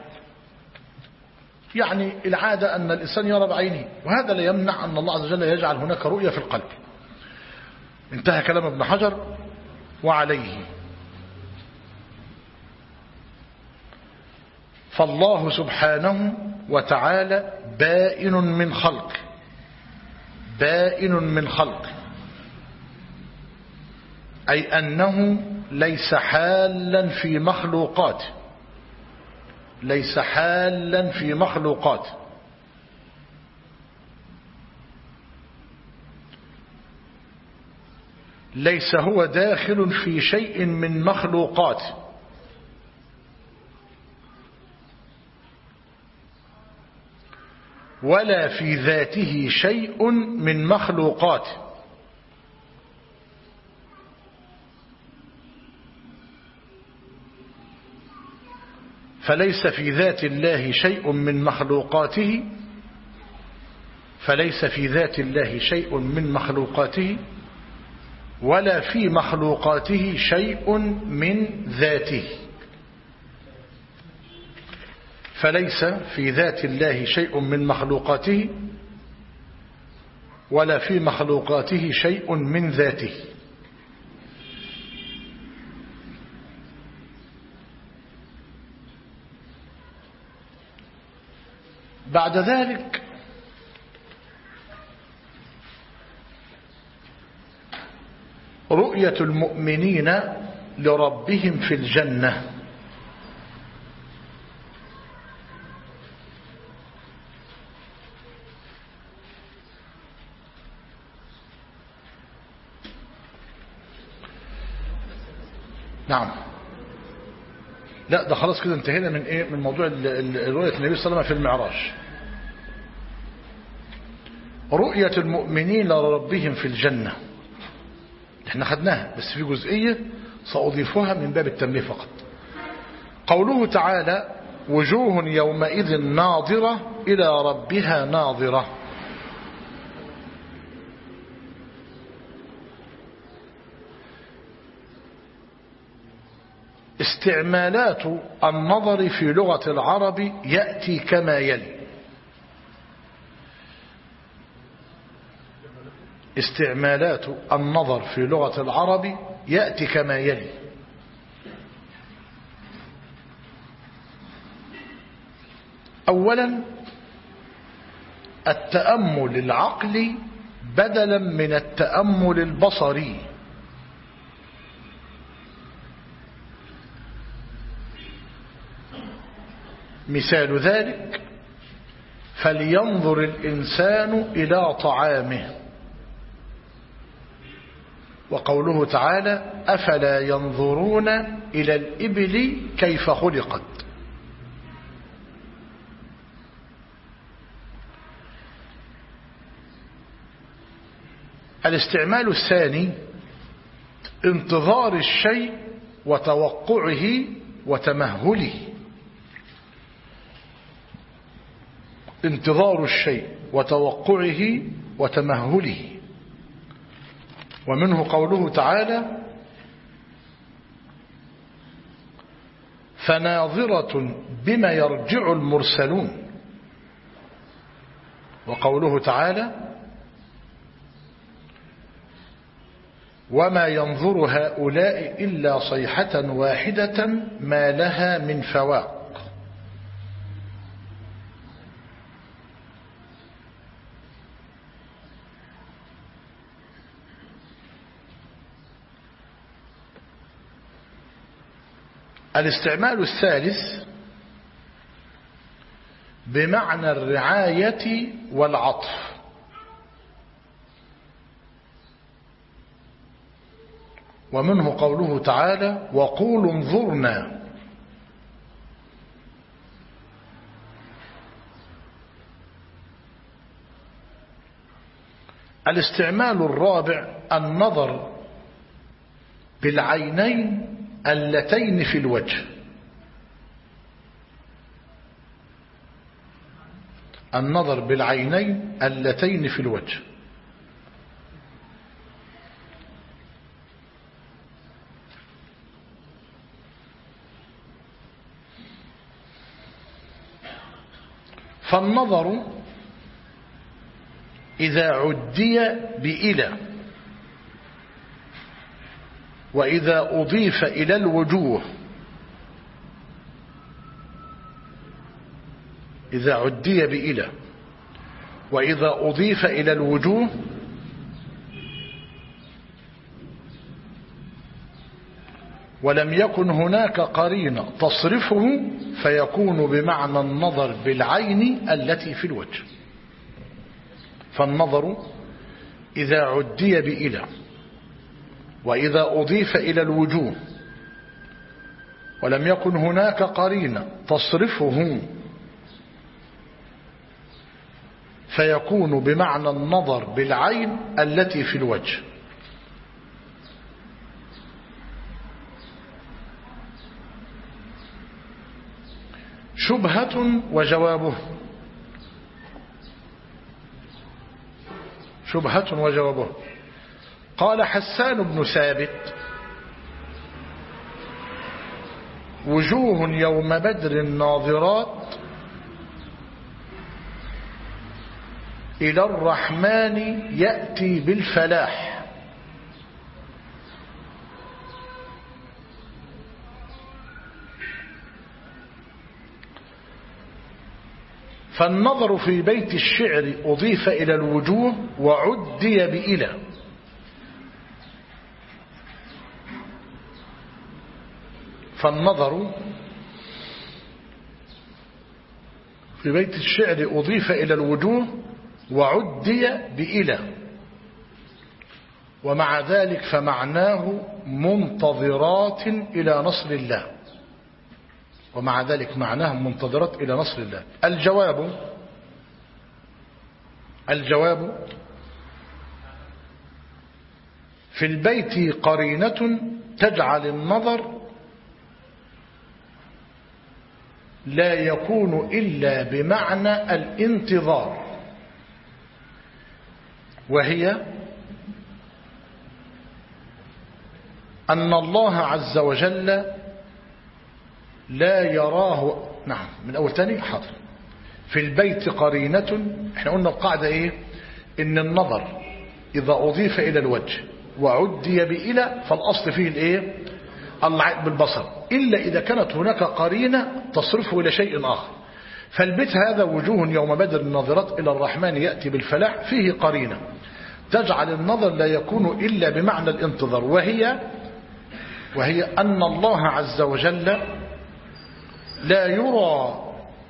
يعني العادة أن الإنسان يرى بعينه، وهذا لا يمنع أن الله عز وجل يجعل هناك رؤية في القلب. انتهى كلام ابن حجر. وعليه فالله سبحانه وتعالى بائن من خلق، أي أنه ليس حالا في مخلوقاته، ليس هو داخل في شيء من مخلوقاته، ولا في ذاته شيء من مخلوقاته، فليس في ذات الله شيء من مخلوقاته ولا في مخلوقاته شيء من ذاته. فليس في ذات الله شيء من مخلوقاته ولا في مخلوقاته شيء من ذاته. بعد ذلك رؤية المؤمنين لربهم في الجنة. نعم، لا ده خلاص كده انتهينا من موضوع رؤية النبي صلى الله عليه وسلم في المعراج. رؤية المؤمنين لربهم في الجنة احنا خدناها، بس في جزئية سأضيفها من باب التنبيه فقط. قوله تعالى وجوه يومئذ ناظرة إلى ربها ناظرة. استعمالات النظر في لغة العرب يأتي كما يلي. استعمالات النظر في لغة العرب يأتي كما يلي. أولا التأمل العقلي بدلا من التأمل البصري. مثال ذلك فلينظر الإنسان إلى طعامه، وقوله تعالى أفلا ينظرون إلى الإبل كيف خلقت. الاستعمال الثاني انتظار الشيء وتوقعه وتمهله. انتظار الشيء وتوقعه وتمهله. ومنه قوله تعالى فناظرة بما يرجع المرسلون. وقوله تعالى وما ينظر هؤلاء إلا صيحة واحدة ما لها من فواق. الاستعمال الثالث بمعنى الرعاية والعطف. ومنه قوله تعالى وقولوا انظرنا. الاستعمال الرابع النظر بالعينين اللتين في الوجه. النظر بالعينين اللتين في الوجه. فالنظر إذا عدي بإلى وإذا أضيف إلى الوجوه، إذا عدي بإلى وإذا أضيف إلى الوجوه ولم يكن هناك قرينة تصرفه فيكون بمعنى النظر بالعين التي في الوجه. فالنظر إذا عدي بإلى وإذا أضيف إلى الوجوه ولم يكن هناك قرينة تصرفه فيكون بمعنى النظر بالعين التي في الوجه. شبهة وجوابه. شبهة وجوابه. قال حسان بن ثابت وجوه يوم بدر ناظرات إلى الرحمن يأتي بالفلاح. فالنظر في بيت الشعر أضيف إلى الوجوه وعدي بإلى. فالنظر في بيت الشعر أضيف إلى الوجوه وعدي بإلى، ومع ذلك فمعناه منتظرات إلى نصر الله. ومع ذلك معناه منتظرات إلى نصر الله. الجواب في البيت قرينة تجعل النظر لا يكون إلا بمعنى الانتظار، وهي أن الله عز وجل لا يراه. نعم من أول تاني حاضر. في البيت قرينة، احنا قلنا القاعدة ايه؟ ان النظر اذا اضيف الى الوجه وعدي بإلى فالاصل فيه الايه؟ العين بالبصر، الا اذا كانت هناك قرينة تصرفه الى شيء اخر. فالبيت هذا وجوه يوم بدر الناظرات الى الرحمن يأتي بالفلاح فيه قرينة تجعل النظر لا يكون الا بمعنى الانتظار، وهي ان الله عز وجل لا يرى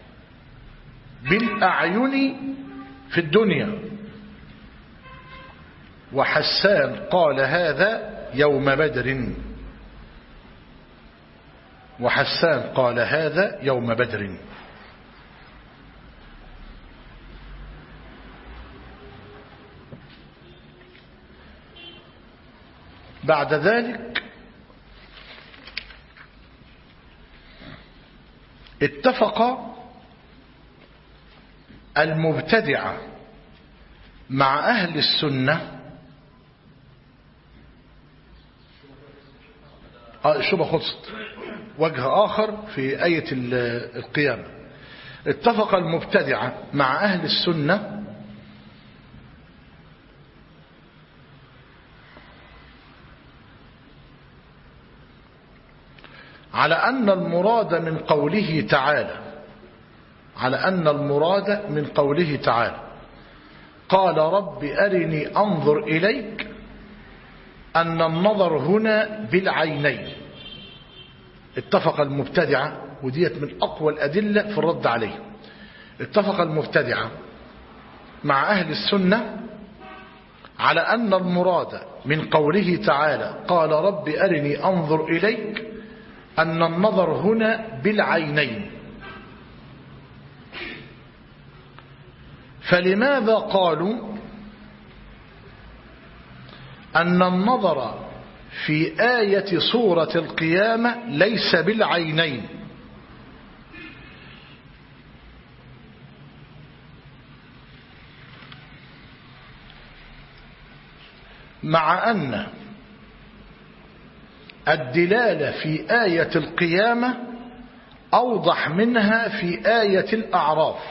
بالأعين في الدنيا. وحسان قال هذا يوم بدر. وحسان قال هذا يوم بدر. بعد ذلك اتفق المبتدعة مع أهل السنة الشبهة خلصت. وجه آخر في آية القيامة، اتفق المبتدعة مع أهل السنة على أن المراد من قوله تعالى قال رب أرني أنظر إليك، أن النظر هنا بالعينين. اتفق المبتدعة، وديت من أقوى الأدلة في الرد عليه، اتفق المبتدعة مع أهل السنة على أن المراد من قوله تعالى قال رب أرني أنظر إليك أن النظر هنا بالعينين. فلماذا قالوا أن النظر في آية سورة القيامة ليس بالعينين؟ مع أن الدلالة في آية القيامة أوضح منها في آية الأعراف.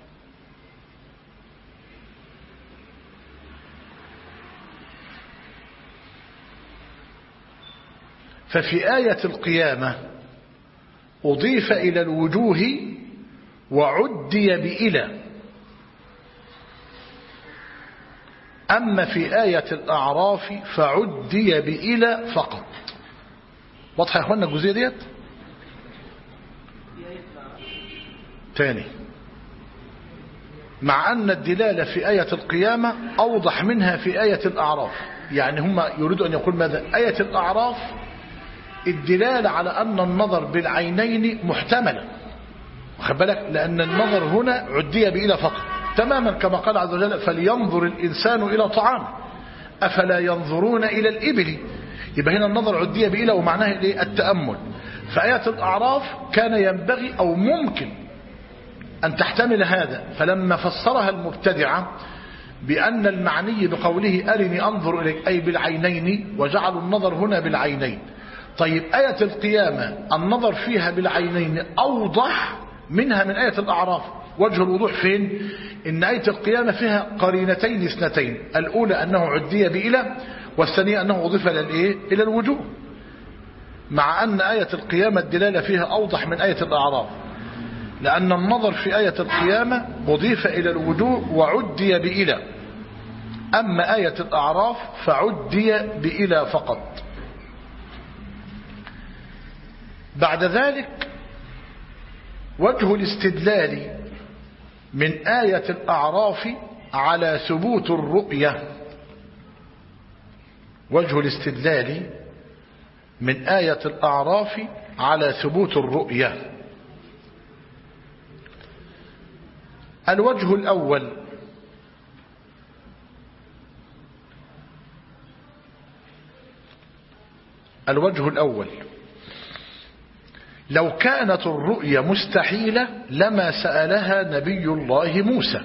ففي آية القيامة أضيف إلى الوجوه وعدي بإلى، أما في آية الأعراف فعدي بإلى فقط. واضحة يا أخوانا الجزئية ديت؟ تاني، مع أن الدلالة في آية القيامة أوضح منها في آية الأعراف. يعني هم يريدوا أن يقول ماذا؟ آية الأعراف الدلالة على أن النظر بالعينين محتملة، واخد بالك، لأن النظر هنا عدي بإلى فقط، تماما كما قال عز وجل فلينظر الإنسان إلى طعامه أفلا ينظرون إلى الإبل. يبقى هنا النظر عدي بإلى ومعناه التأمل. فآية الأعراف كان ينبغي أو ممكن أن تحتمل هذا، فلما فسرها المبتدعة بأن المعني بقوله أرني أنظر إليك أي بالعينين، وجعلوا النظر هنا بالعينين. طيب آية القيامة النظر فيها بالعينين أوضح منها من آية الأعراف. وجه الوضوح فين؟ إن آية القيامة فيها قرينتين اثنتين، الأولى أنه عدي بإلى، والثانية أنه أضيف إلى الوجوه، مع أن آية القيامة الدلالة فيها أوضح من آية الأعراف، لأن النظر في آية القيامة أضيف إلى الوجوه وعدي بإلى، أما آية الأعراف فعدي بإلى فقط. بعد ذلك وجه الاستدلال من آية الأعراف على ثبوت الرؤية، وجه الاستدلال من آية الأعراف على ثبوت الرؤية. الوجه الأول لو كانت الرؤيا مستحيلة لما سألها نبي الله موسى،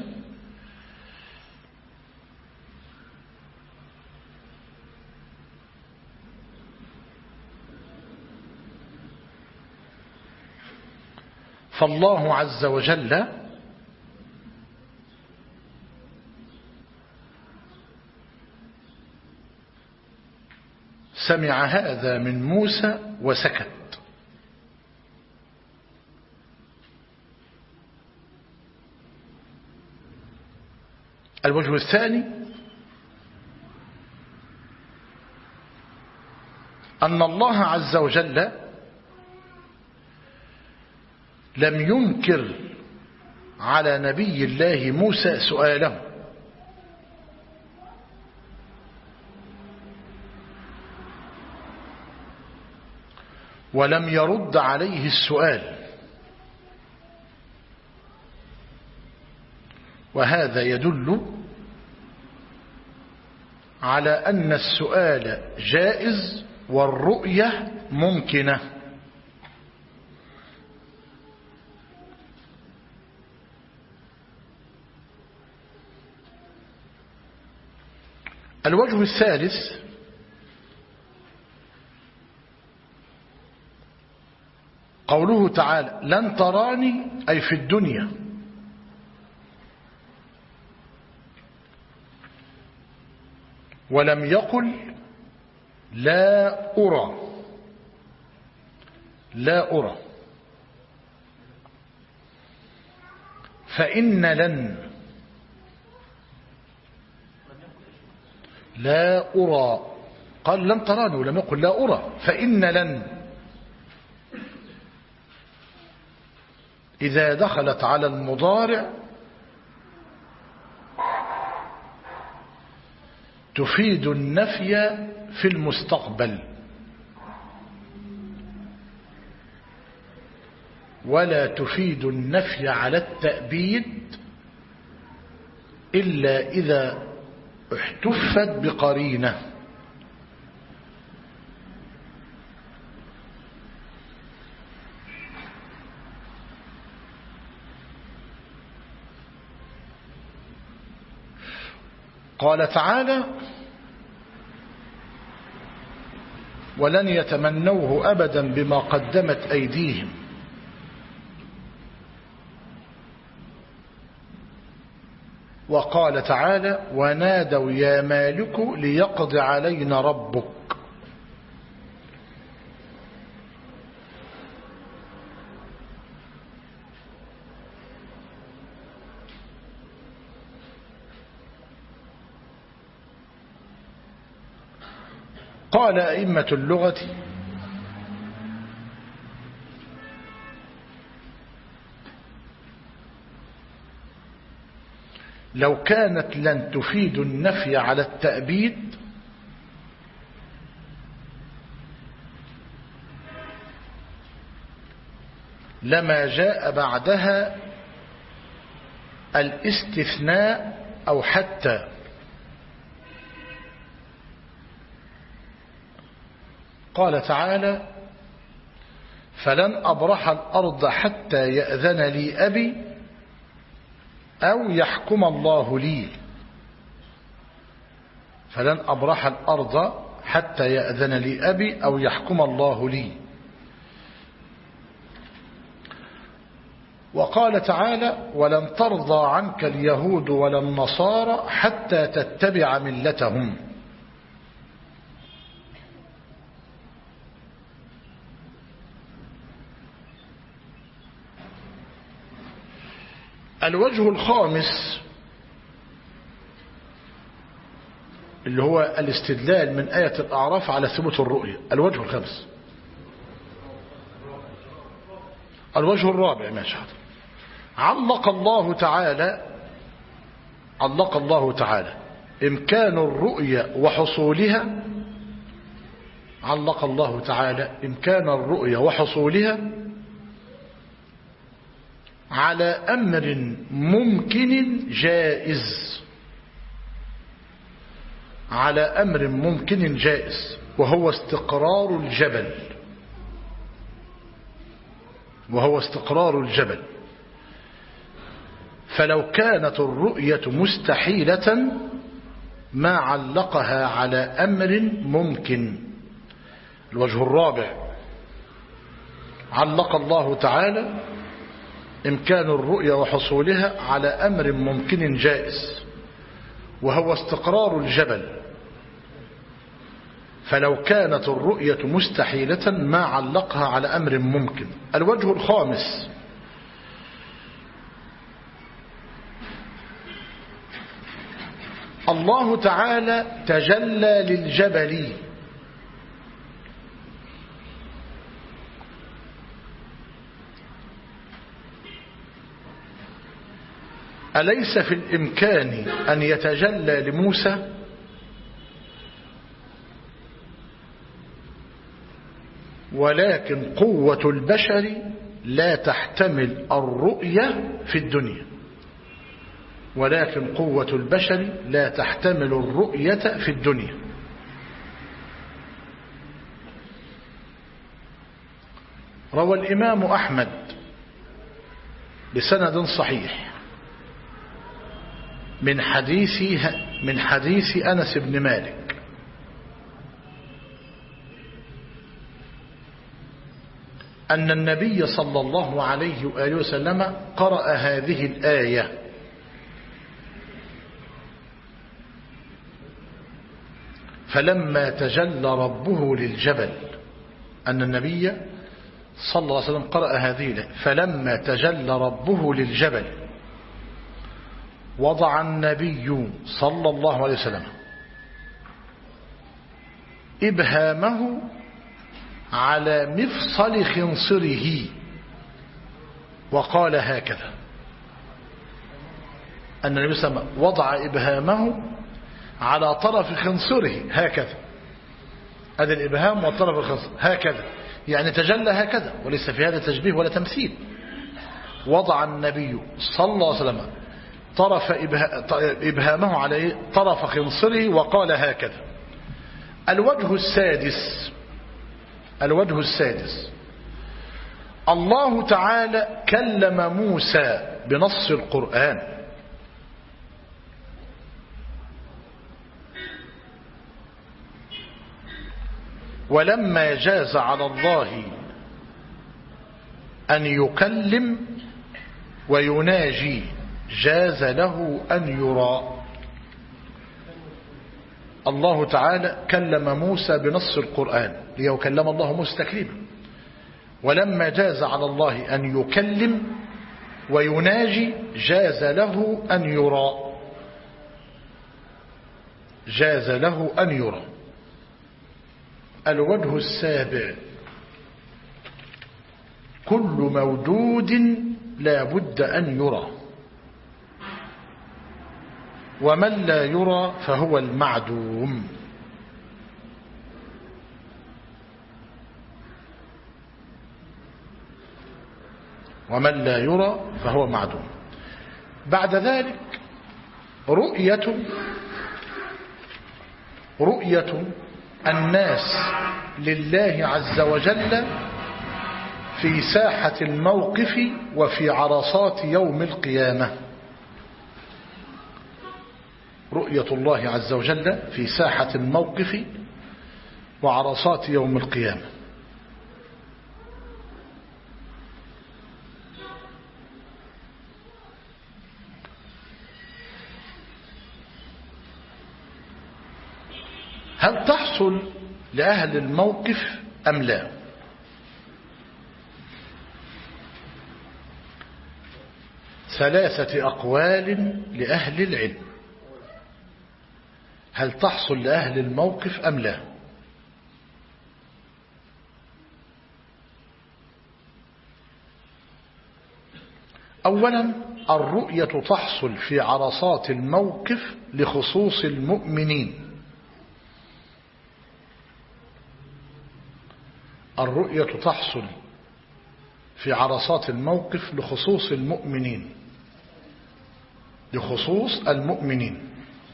فالله عز وجل سمع هذا من موسى وسكت. الوجه الثاني أن الله عز وجل لم ينكر على نبي الله موسى سؤاله، ولم يرد عليه السؤال، وهذا يدل على أن السؤال جائز والرؤية ممكنة. الوجه الثالث قوله تعالى لن تراني أي في الدنيا، ولم يقل لا أرى، لا أرى، فإن لن لا أرى، قال لن تراني ولم يقل لا أرى، فإن لن إذا دخلت على المضارع تفيد النفي في المستقبل، ولا تفيد النفي على التأبيد إلا إذا احتفت بقرينة. قال تعالى ولن يتمنوه أبدا بما قدمت أيديهم، وقال تعالى ونادوا يا مالك ليقضي علينا ربك. قال أئمة اللغة لو كانت لن تفيد النفي على التأبيد لما جاء بعدها الاستثناء أو حتى. قال تعالى فلن أبرح الأرض حتى يأذن لي أبي أو يحكم الله لي، فلن أبرح الأرض حتى يأذن لي أبي أو يحكم الله لي. وقال تعالى ولن ترضى عنك اليهود ولا النصارى حتى تتبع ملتهم. الوجه الخامس اللي هو الاستدلال من آية الأعراف على ثبوت الرؤية. الوجه الخامس الوجه الرابع ماشي. علق الله تعالى إمكان الرؤية وحصولها، علق الله تعالى إمكان الرؤية وحصولها على أمر ممكن جائز، على أمر ممكن جائز وهو استقرار الجبل، وهو استقرار الجبل. فلو كانت الرؤية مستحيلة ما علقها على أمر ممكن. الوجه الرابع علق الله تعالى إمكان الرؤية وحصولها على أمر ممكن جائز وهو استقرار الجبل. فلو كانت الرؤية مستحيلة ما علقها على أمر ممكن. الوجه الخامس الله تعالى تجلى للجبل أليس في الإمكان أن يتجلى لموسى؟ ولكن قوة البشر لا تحتمل الرؤية في الدنيا. ولكن قوة البشر لا تحتمل الرؤية في الدنيا. روى الإمام أحمد بسند صحيح من حديث أنس بن مالك أن النبي صلى الله عليه وآله وسلم قرأ هذه الآية: فلما تجلى ربه للجبل. أن النبي صلى الله عليه وسلم قرأ هذه الآية: فلما تجلى ربه للجبل وضع النبي صلى الله عليه وسلم إبهامه على مفصل خنصره وقال هكذا. أن النبي صلى الله عليه وسلم وضع إبهامه على طرف خنصره هكذا. هذا الإبهام والطرف الخنصر هكذا، يعني تجلى هكذا، وليس في هذا تشبيه ولا تمثيل. وضع النبي صلى الله عليه وسلم طرف إبهامه على طرف خنصره وقال هكذا. الوجه السادس: الله تعالى كلم موسى بنص القرآن، ولما جاز على الله أن يكلم ويناجي جاز له أن يرى. الله تعالى كلم موسى بنص القرآن ليكلم الله موسى تكليما، ولما جاز على الله أن يكلم ويناجي جاز له أن يرى. جاز له أن يرى. الوجه السابع: كل موجود لا بد أن يرى، ومن لا يرى فهو المعدوم. ومن لا يرى فهو معدوم. بعد ذلك رؤية الناس لله عز وجل في ساحة الموقف وفي عرصات يوم القيامة. رؤية الله عز وجل في ساحة الموقف وعرصات يوم القيامة. هل تحصل لأهل الموقف أم لا؟ ثلاثة أقوال لأهل العلم: هل تحصل لأهل الموقف أم لا؟ أولا، الرؤية تحصل في عرصات الموقف لخصوص المؤمنين. الرؤية تحصل في عرصات الموقف لخصوص المؤمنين، لخصوص المؤمنين.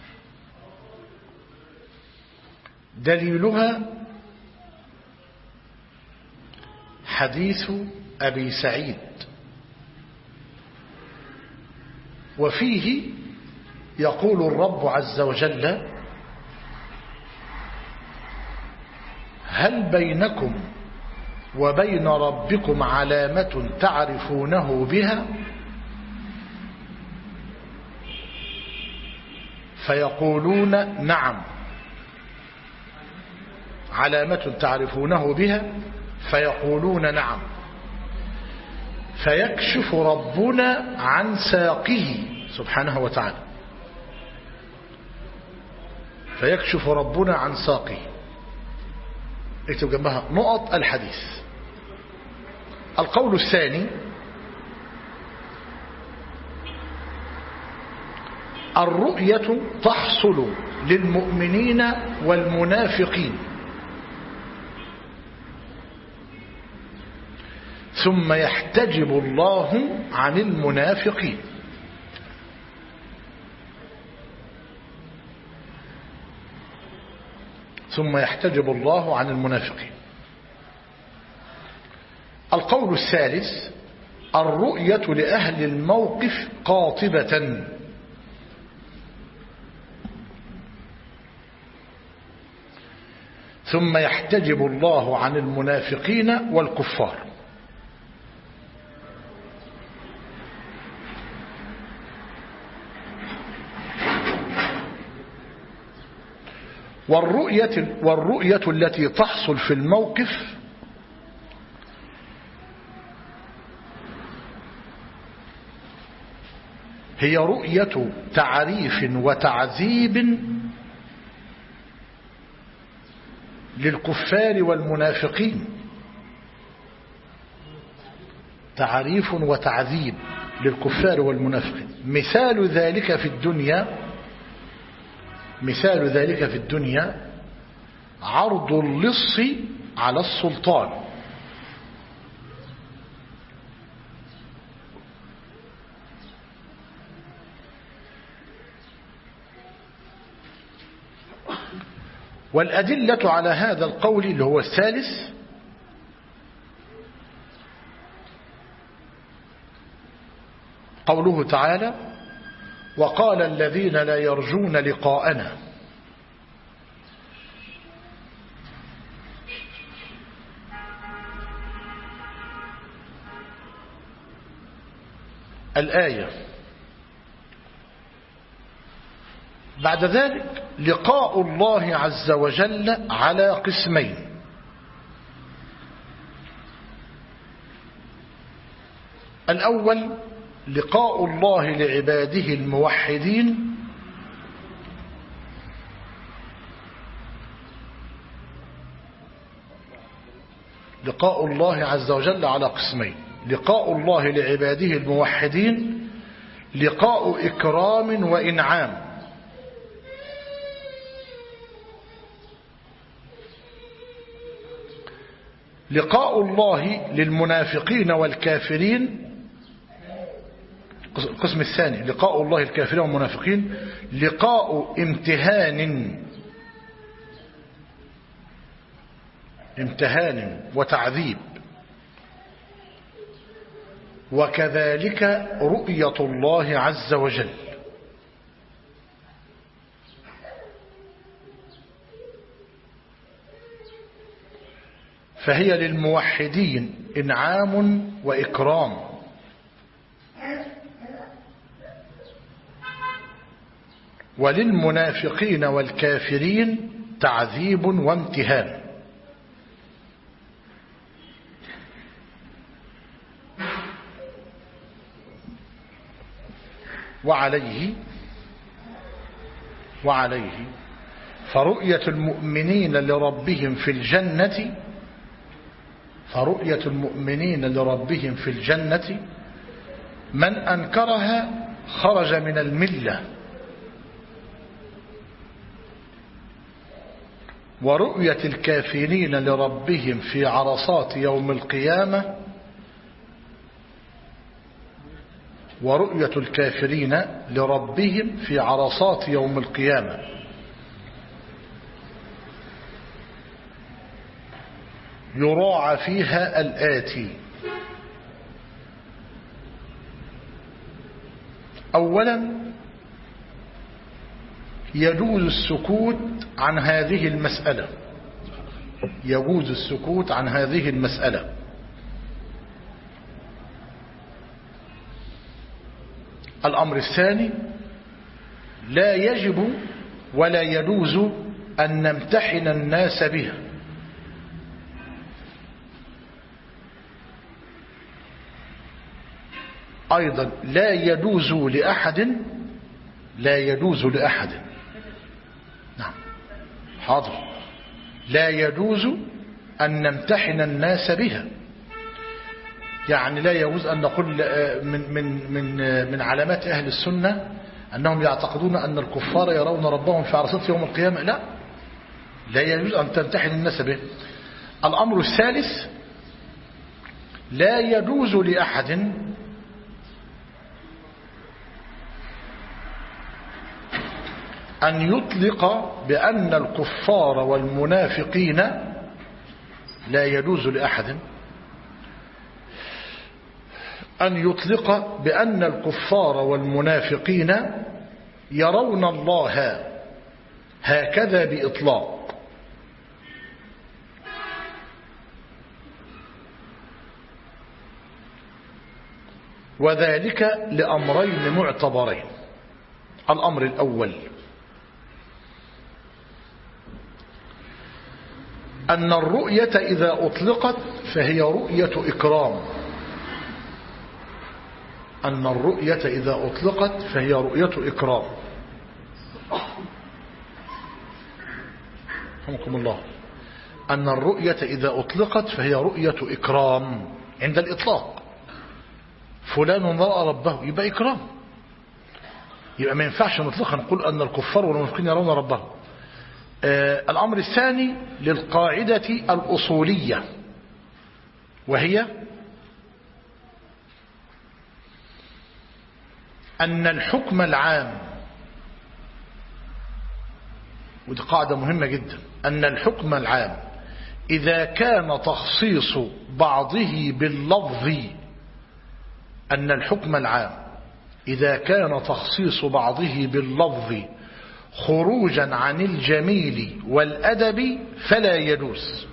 دليلها حديث أبي سعيد، وفيه يقول الرب عز وجل: هل بينكم وبين ربكم علامة تعرفونه بها؟ فيقولون نعم. علامة تعرفونه بها؟ فيقولون نعم. فيكشف ربنا عن ساقه سبحانه وتعالى. فيكشف ربنا عن ساقه. اكتب جنبها نقط الحديث. القول الثاني: الرؤية تحصل للمؤمنين والمنافقين، ثم يحتجب الله عن المنافقين. ثم يحتجب الله عن المنافقين. القول الثالث: الرؤية لأهل الموقف قاطبة، ثم يحتجب الله عن المنافقين والكفار. والرؤية التي تحصل في الموقف هي رؤية تعريف وتعذيب للكفار والمنافقين. تعريف وتعذيب للكفار والمنافقين. مثال ذلك في الدنيا عرض اللص على السلطان، والأدلة على هذا القول اللي هو الثالث قوله تعالى: وقال الذين لا يرجون لقاءنا الآية. بعد ذلك لقاء الله عز وجل على قسمين: الأول لقاء الله لعباده الموحدين، لقاء الله عز وجل على قسمين: لقاء الله لعباده الموحدين لقاء إكرام وإنعام، لقاء الله للمنافقين والكافرين. القسم الثاني لقاء الله الكافرين والمنافقين لقاء امتهان وتعذيب. وكذلك رؤية الله عز وجل، فهي للموحدين إنعام وإكرام، وللمنافقين والكافرين تعذيب وامتهان. وعليه فرؤية المؤمنين لربهم في الجنة من أنكرها خرج من الملة، ورؤية الكافرين لربهم في عرصات يوم القيامة يراعى فيها الآتي: أولا يجوز السكوت عن هذه المسألة. الأمر الثاني: لا يجب ولا يجوز أن نمتحن الناس بها. أيضا لا يجوز لأحد نعم حاضر لا يجوز أن نمتحن الناس بها، يعني لا يجوز أن نقول من علامات أهل السنة أنهم يعتقدون أن الكفار يرون ربهم في عرصات يوم القيامة. لا يجوز أن تمتحن الناس به. الأمر الثالث: لا يجوز لأحد أن يطلق بأن الكفار والمنافقين لا يجوز لأحد أن يطلق بأن الكفار والمنافقين يرون الله هكذا بإطلاق، وذلك لأمرين معتبرين. الأمر الأول أن الرؤية إذا أطلقت فهي رؤية إكرام. أن الرؤية إذا أطلقت فهي رؤية إكرام. رحمكم الله. أن الرؤية إذا أطلقت فهي رؤية إكرام عند الإطلاق. فلان رأى ربه يبقى إكرام، يبقى ما ينفعش نطلقا نقول أن الكفار والمنافقين يرون ربهم. الأمر الثاني للقاعدة الأصولية، وهي أن الحكم العام، ودي قاعدة مهمة جدا، أن الحكم العام إذا كان تخصيص بعضه باللفظ، أن الحكم العام إذا كان تخصيص بعضه باللفظ خروجا عن الجميل والأدب فلا يجوز.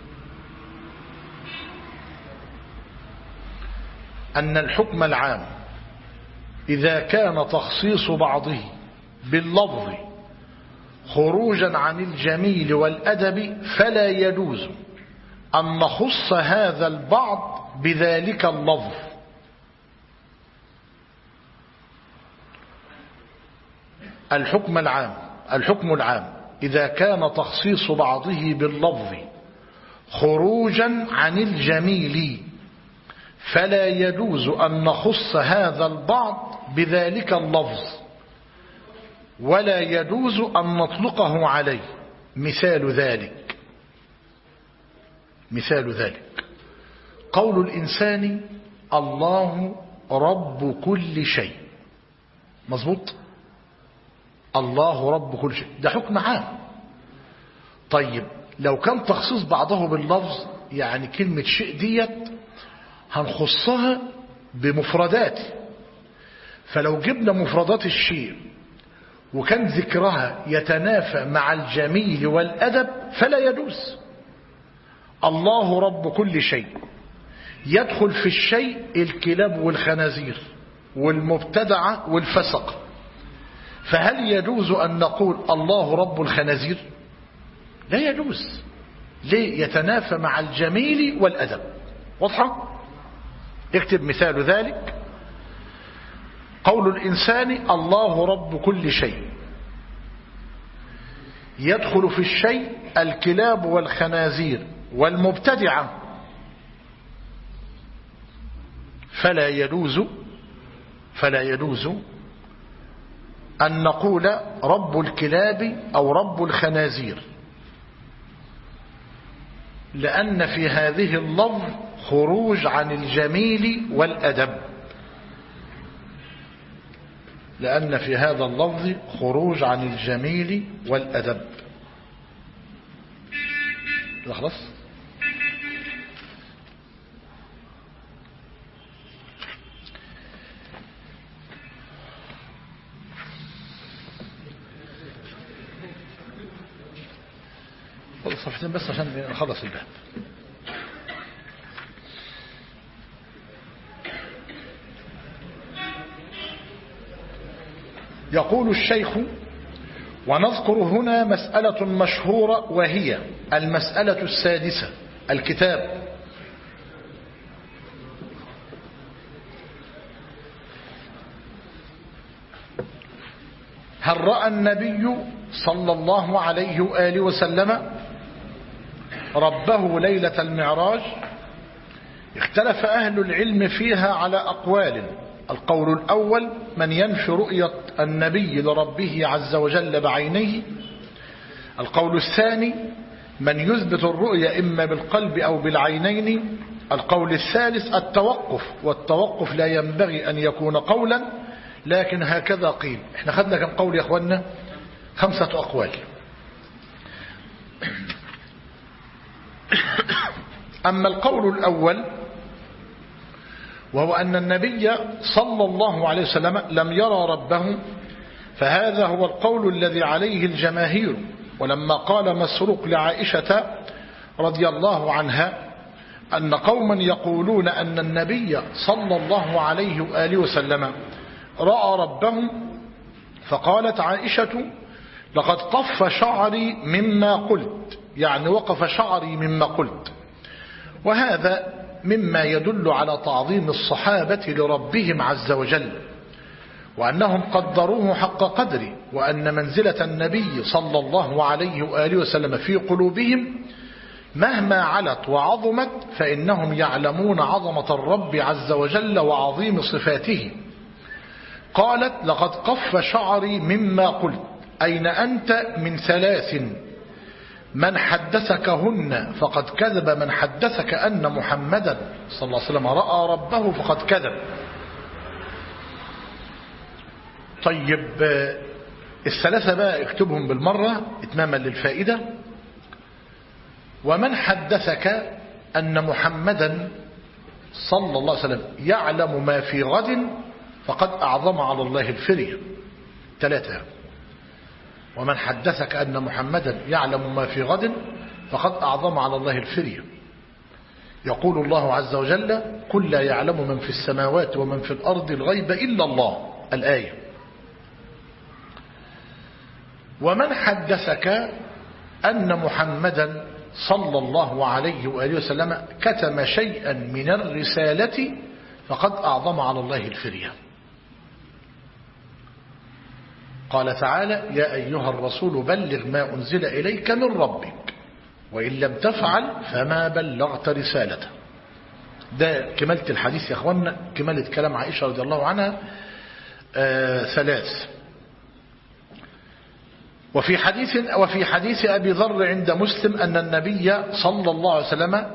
أن الحكم العام إذا كان تخصيص بعضه باللفظ خروجا عن الجميل والأدب فلا يجوز أن نخص هذا البعض بذلك اللفظ. الحكم العام إذا كان تخصيص بعضه باللفظ خروجا عن الجميل فلا يجوز أن نخص هذا البعض بذلك اللفظ، ولا يجوز أن نطلقه عليه. مثال ذلك قول الإنسان الله رب كل شيء. مظبوط؟ الله رب كل شيء، ده حكم عام. طيب لو كان تخصيص بعضه باللفظ، يعني كلمة شيء ديت هنخصها بمفردات، فلو جبنا مفردات الشيء وكان ذكرها يتنافى مع الجميل والأدب فلا يجوز. الله رب كل شيء يدخل في الشيء الكلاب والخنازير والمبتدعة والفسق، فهل يجوز أن نقول الله رب الخنازير؟ لا يجوز. ليه؟ يتنافى مع الجميل والأدب. واضحة؟ اكتب مثال ذلك قول الإنسان الله رب كل شيء يدخل في الشيء الكلاب والخنازير والمبتدعة، فلا يجوز أن نقول رب الكلاب أو رب الخنازير، لأن في هذه اللفظ خروج عن الجميل والأدب. لأن في هذا اللفظ خروج عن الجميل والأدب. خلاص؟ صفحتين بس عشان نخلص الباب. يقول الشيخ: ونذكر هنا مسألة مشهورة، وهي المسألة السادسة. الكتاب: هل رأى النبي صلى الله عليه وآله وسلم ربه ليلة المعراج؟ اختلف أهل العلم فيها على أقوال. القول الأول: من ينفي رؤية النبي لربه عز وجل بعينيه. القول الثاني: من يثبت الرؤية إما بالقلب أو بالعينين. القول الثالث: التوقف، والتوقف لا ينبغي أن يكون قولا، لكن هكذا قيل. احنا خدنا كم قول يا أخوانا؟ 5 أقوال. أما القول الأول وهو أن النبي صلى الله عليه وسلم لم يرى ربه، فهذا هو القول الذي عليه الجماهير. ولما قال مسروق لعائشة رضي الله عنها أن قوما يقولون أن النبي صلى الله عليه وآله وسلم رأى ربه، فقالت عائشة لقد قف شعري مما قلت، يعني وقف شعري مما قلت. وهذا مما يدل على تعظيم الصحابة لربهم عز وجل، وأنهم قدروه حق قدره، وأن منزلة النبي صلى الله عليه وآله وسلم في قلوبهم مهما علت وعظمت فإنهم يعلمون عظمة الرب عز وجل وعظيم صفاته. قالت لقد قف شعري مما قلت، أين أنت من 3 من حدثكهن فقد كذب، من حدثك أن محمدا صلى الله عليه وسلم رأى ربه فقد كذب. طيب 3 بقى اكتبهم بالمرة اتماما للفائدة. ومن حدثك أن محمدا صلى الله عليه وسلم يعلم ما في غد فقد أعظم على الله الفرية. 3. ومن حدثك أن محمدا يعلم ما في غد فقد أعظم على الله الفرية. يقول الله عز وجل قل لا يعلم من في السماوات ومن في الأرض الغيب إلا الله، الآية. ومن حدثك أن محمدا صلى الله عليه وآله وسلم كتم شيئا من الرسالة فقد أعظم على الله الفرية. قال تعالى يا أيها الرسول بلغ ما أنزل إليك من ربك وإن لم تفعل فما بلغت رسالته. ده كمالة الحديث يا أخوانا، كمالة كلام عائشة رضي الله عنها 3. وفي حديث أبي ذر عند مسلم أن النبي صلى الله عليه وسلم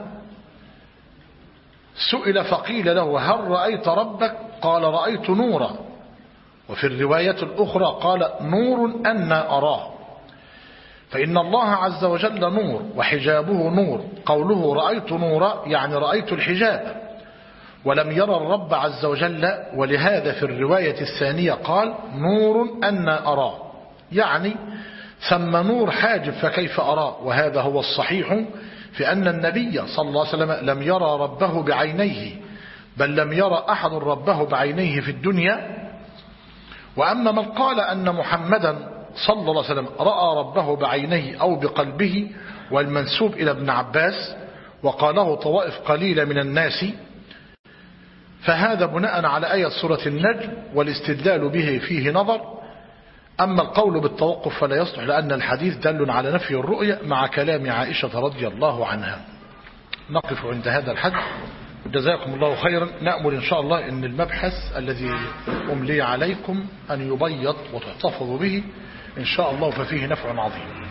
سئل فقيل له هل رأيت ربك؟ قال رأيت نورا. وفي الرواية الأخرى قال نور أنا أراه. فإن الله عز وجل نور وحجابه نور. قوله رأيت نورا يعني رأيت الحجاب، ولم يرى الرب عز وجل، ولهذا في الرواية الثانية قال نور أنا أراه، يعني ثم نور حاجب فكيف أراه. وهذا هو الصحيح في أن النبي صلى الله عليه وسلم لم يرى ربه بعينيه، بل لم يرى أحد ربه بعينيه في الدنيا. وأما من قال أن محمدا صلى الله عليه وسلم رأى ربه بعينيه أو بقلبه، والمنسوب إلى ابن عباس وقاله طوائف قليلة من الناس، فهذا بناء على آية سورة النجم والاستدلال به فيه نظر. أما القول بالتوقف فلا يصلح، لأن الحديث دل على نفي الرؤية مع كلام عائشة رضي الله عنها. نقف عند هذا الحد. جزاكم الله خيرا. نأمل إن شاء الله أن المبحث الذي أملي عليكم أن يبيض وتحتفظوا به إن شاء الله، ففيه نفع عظيم.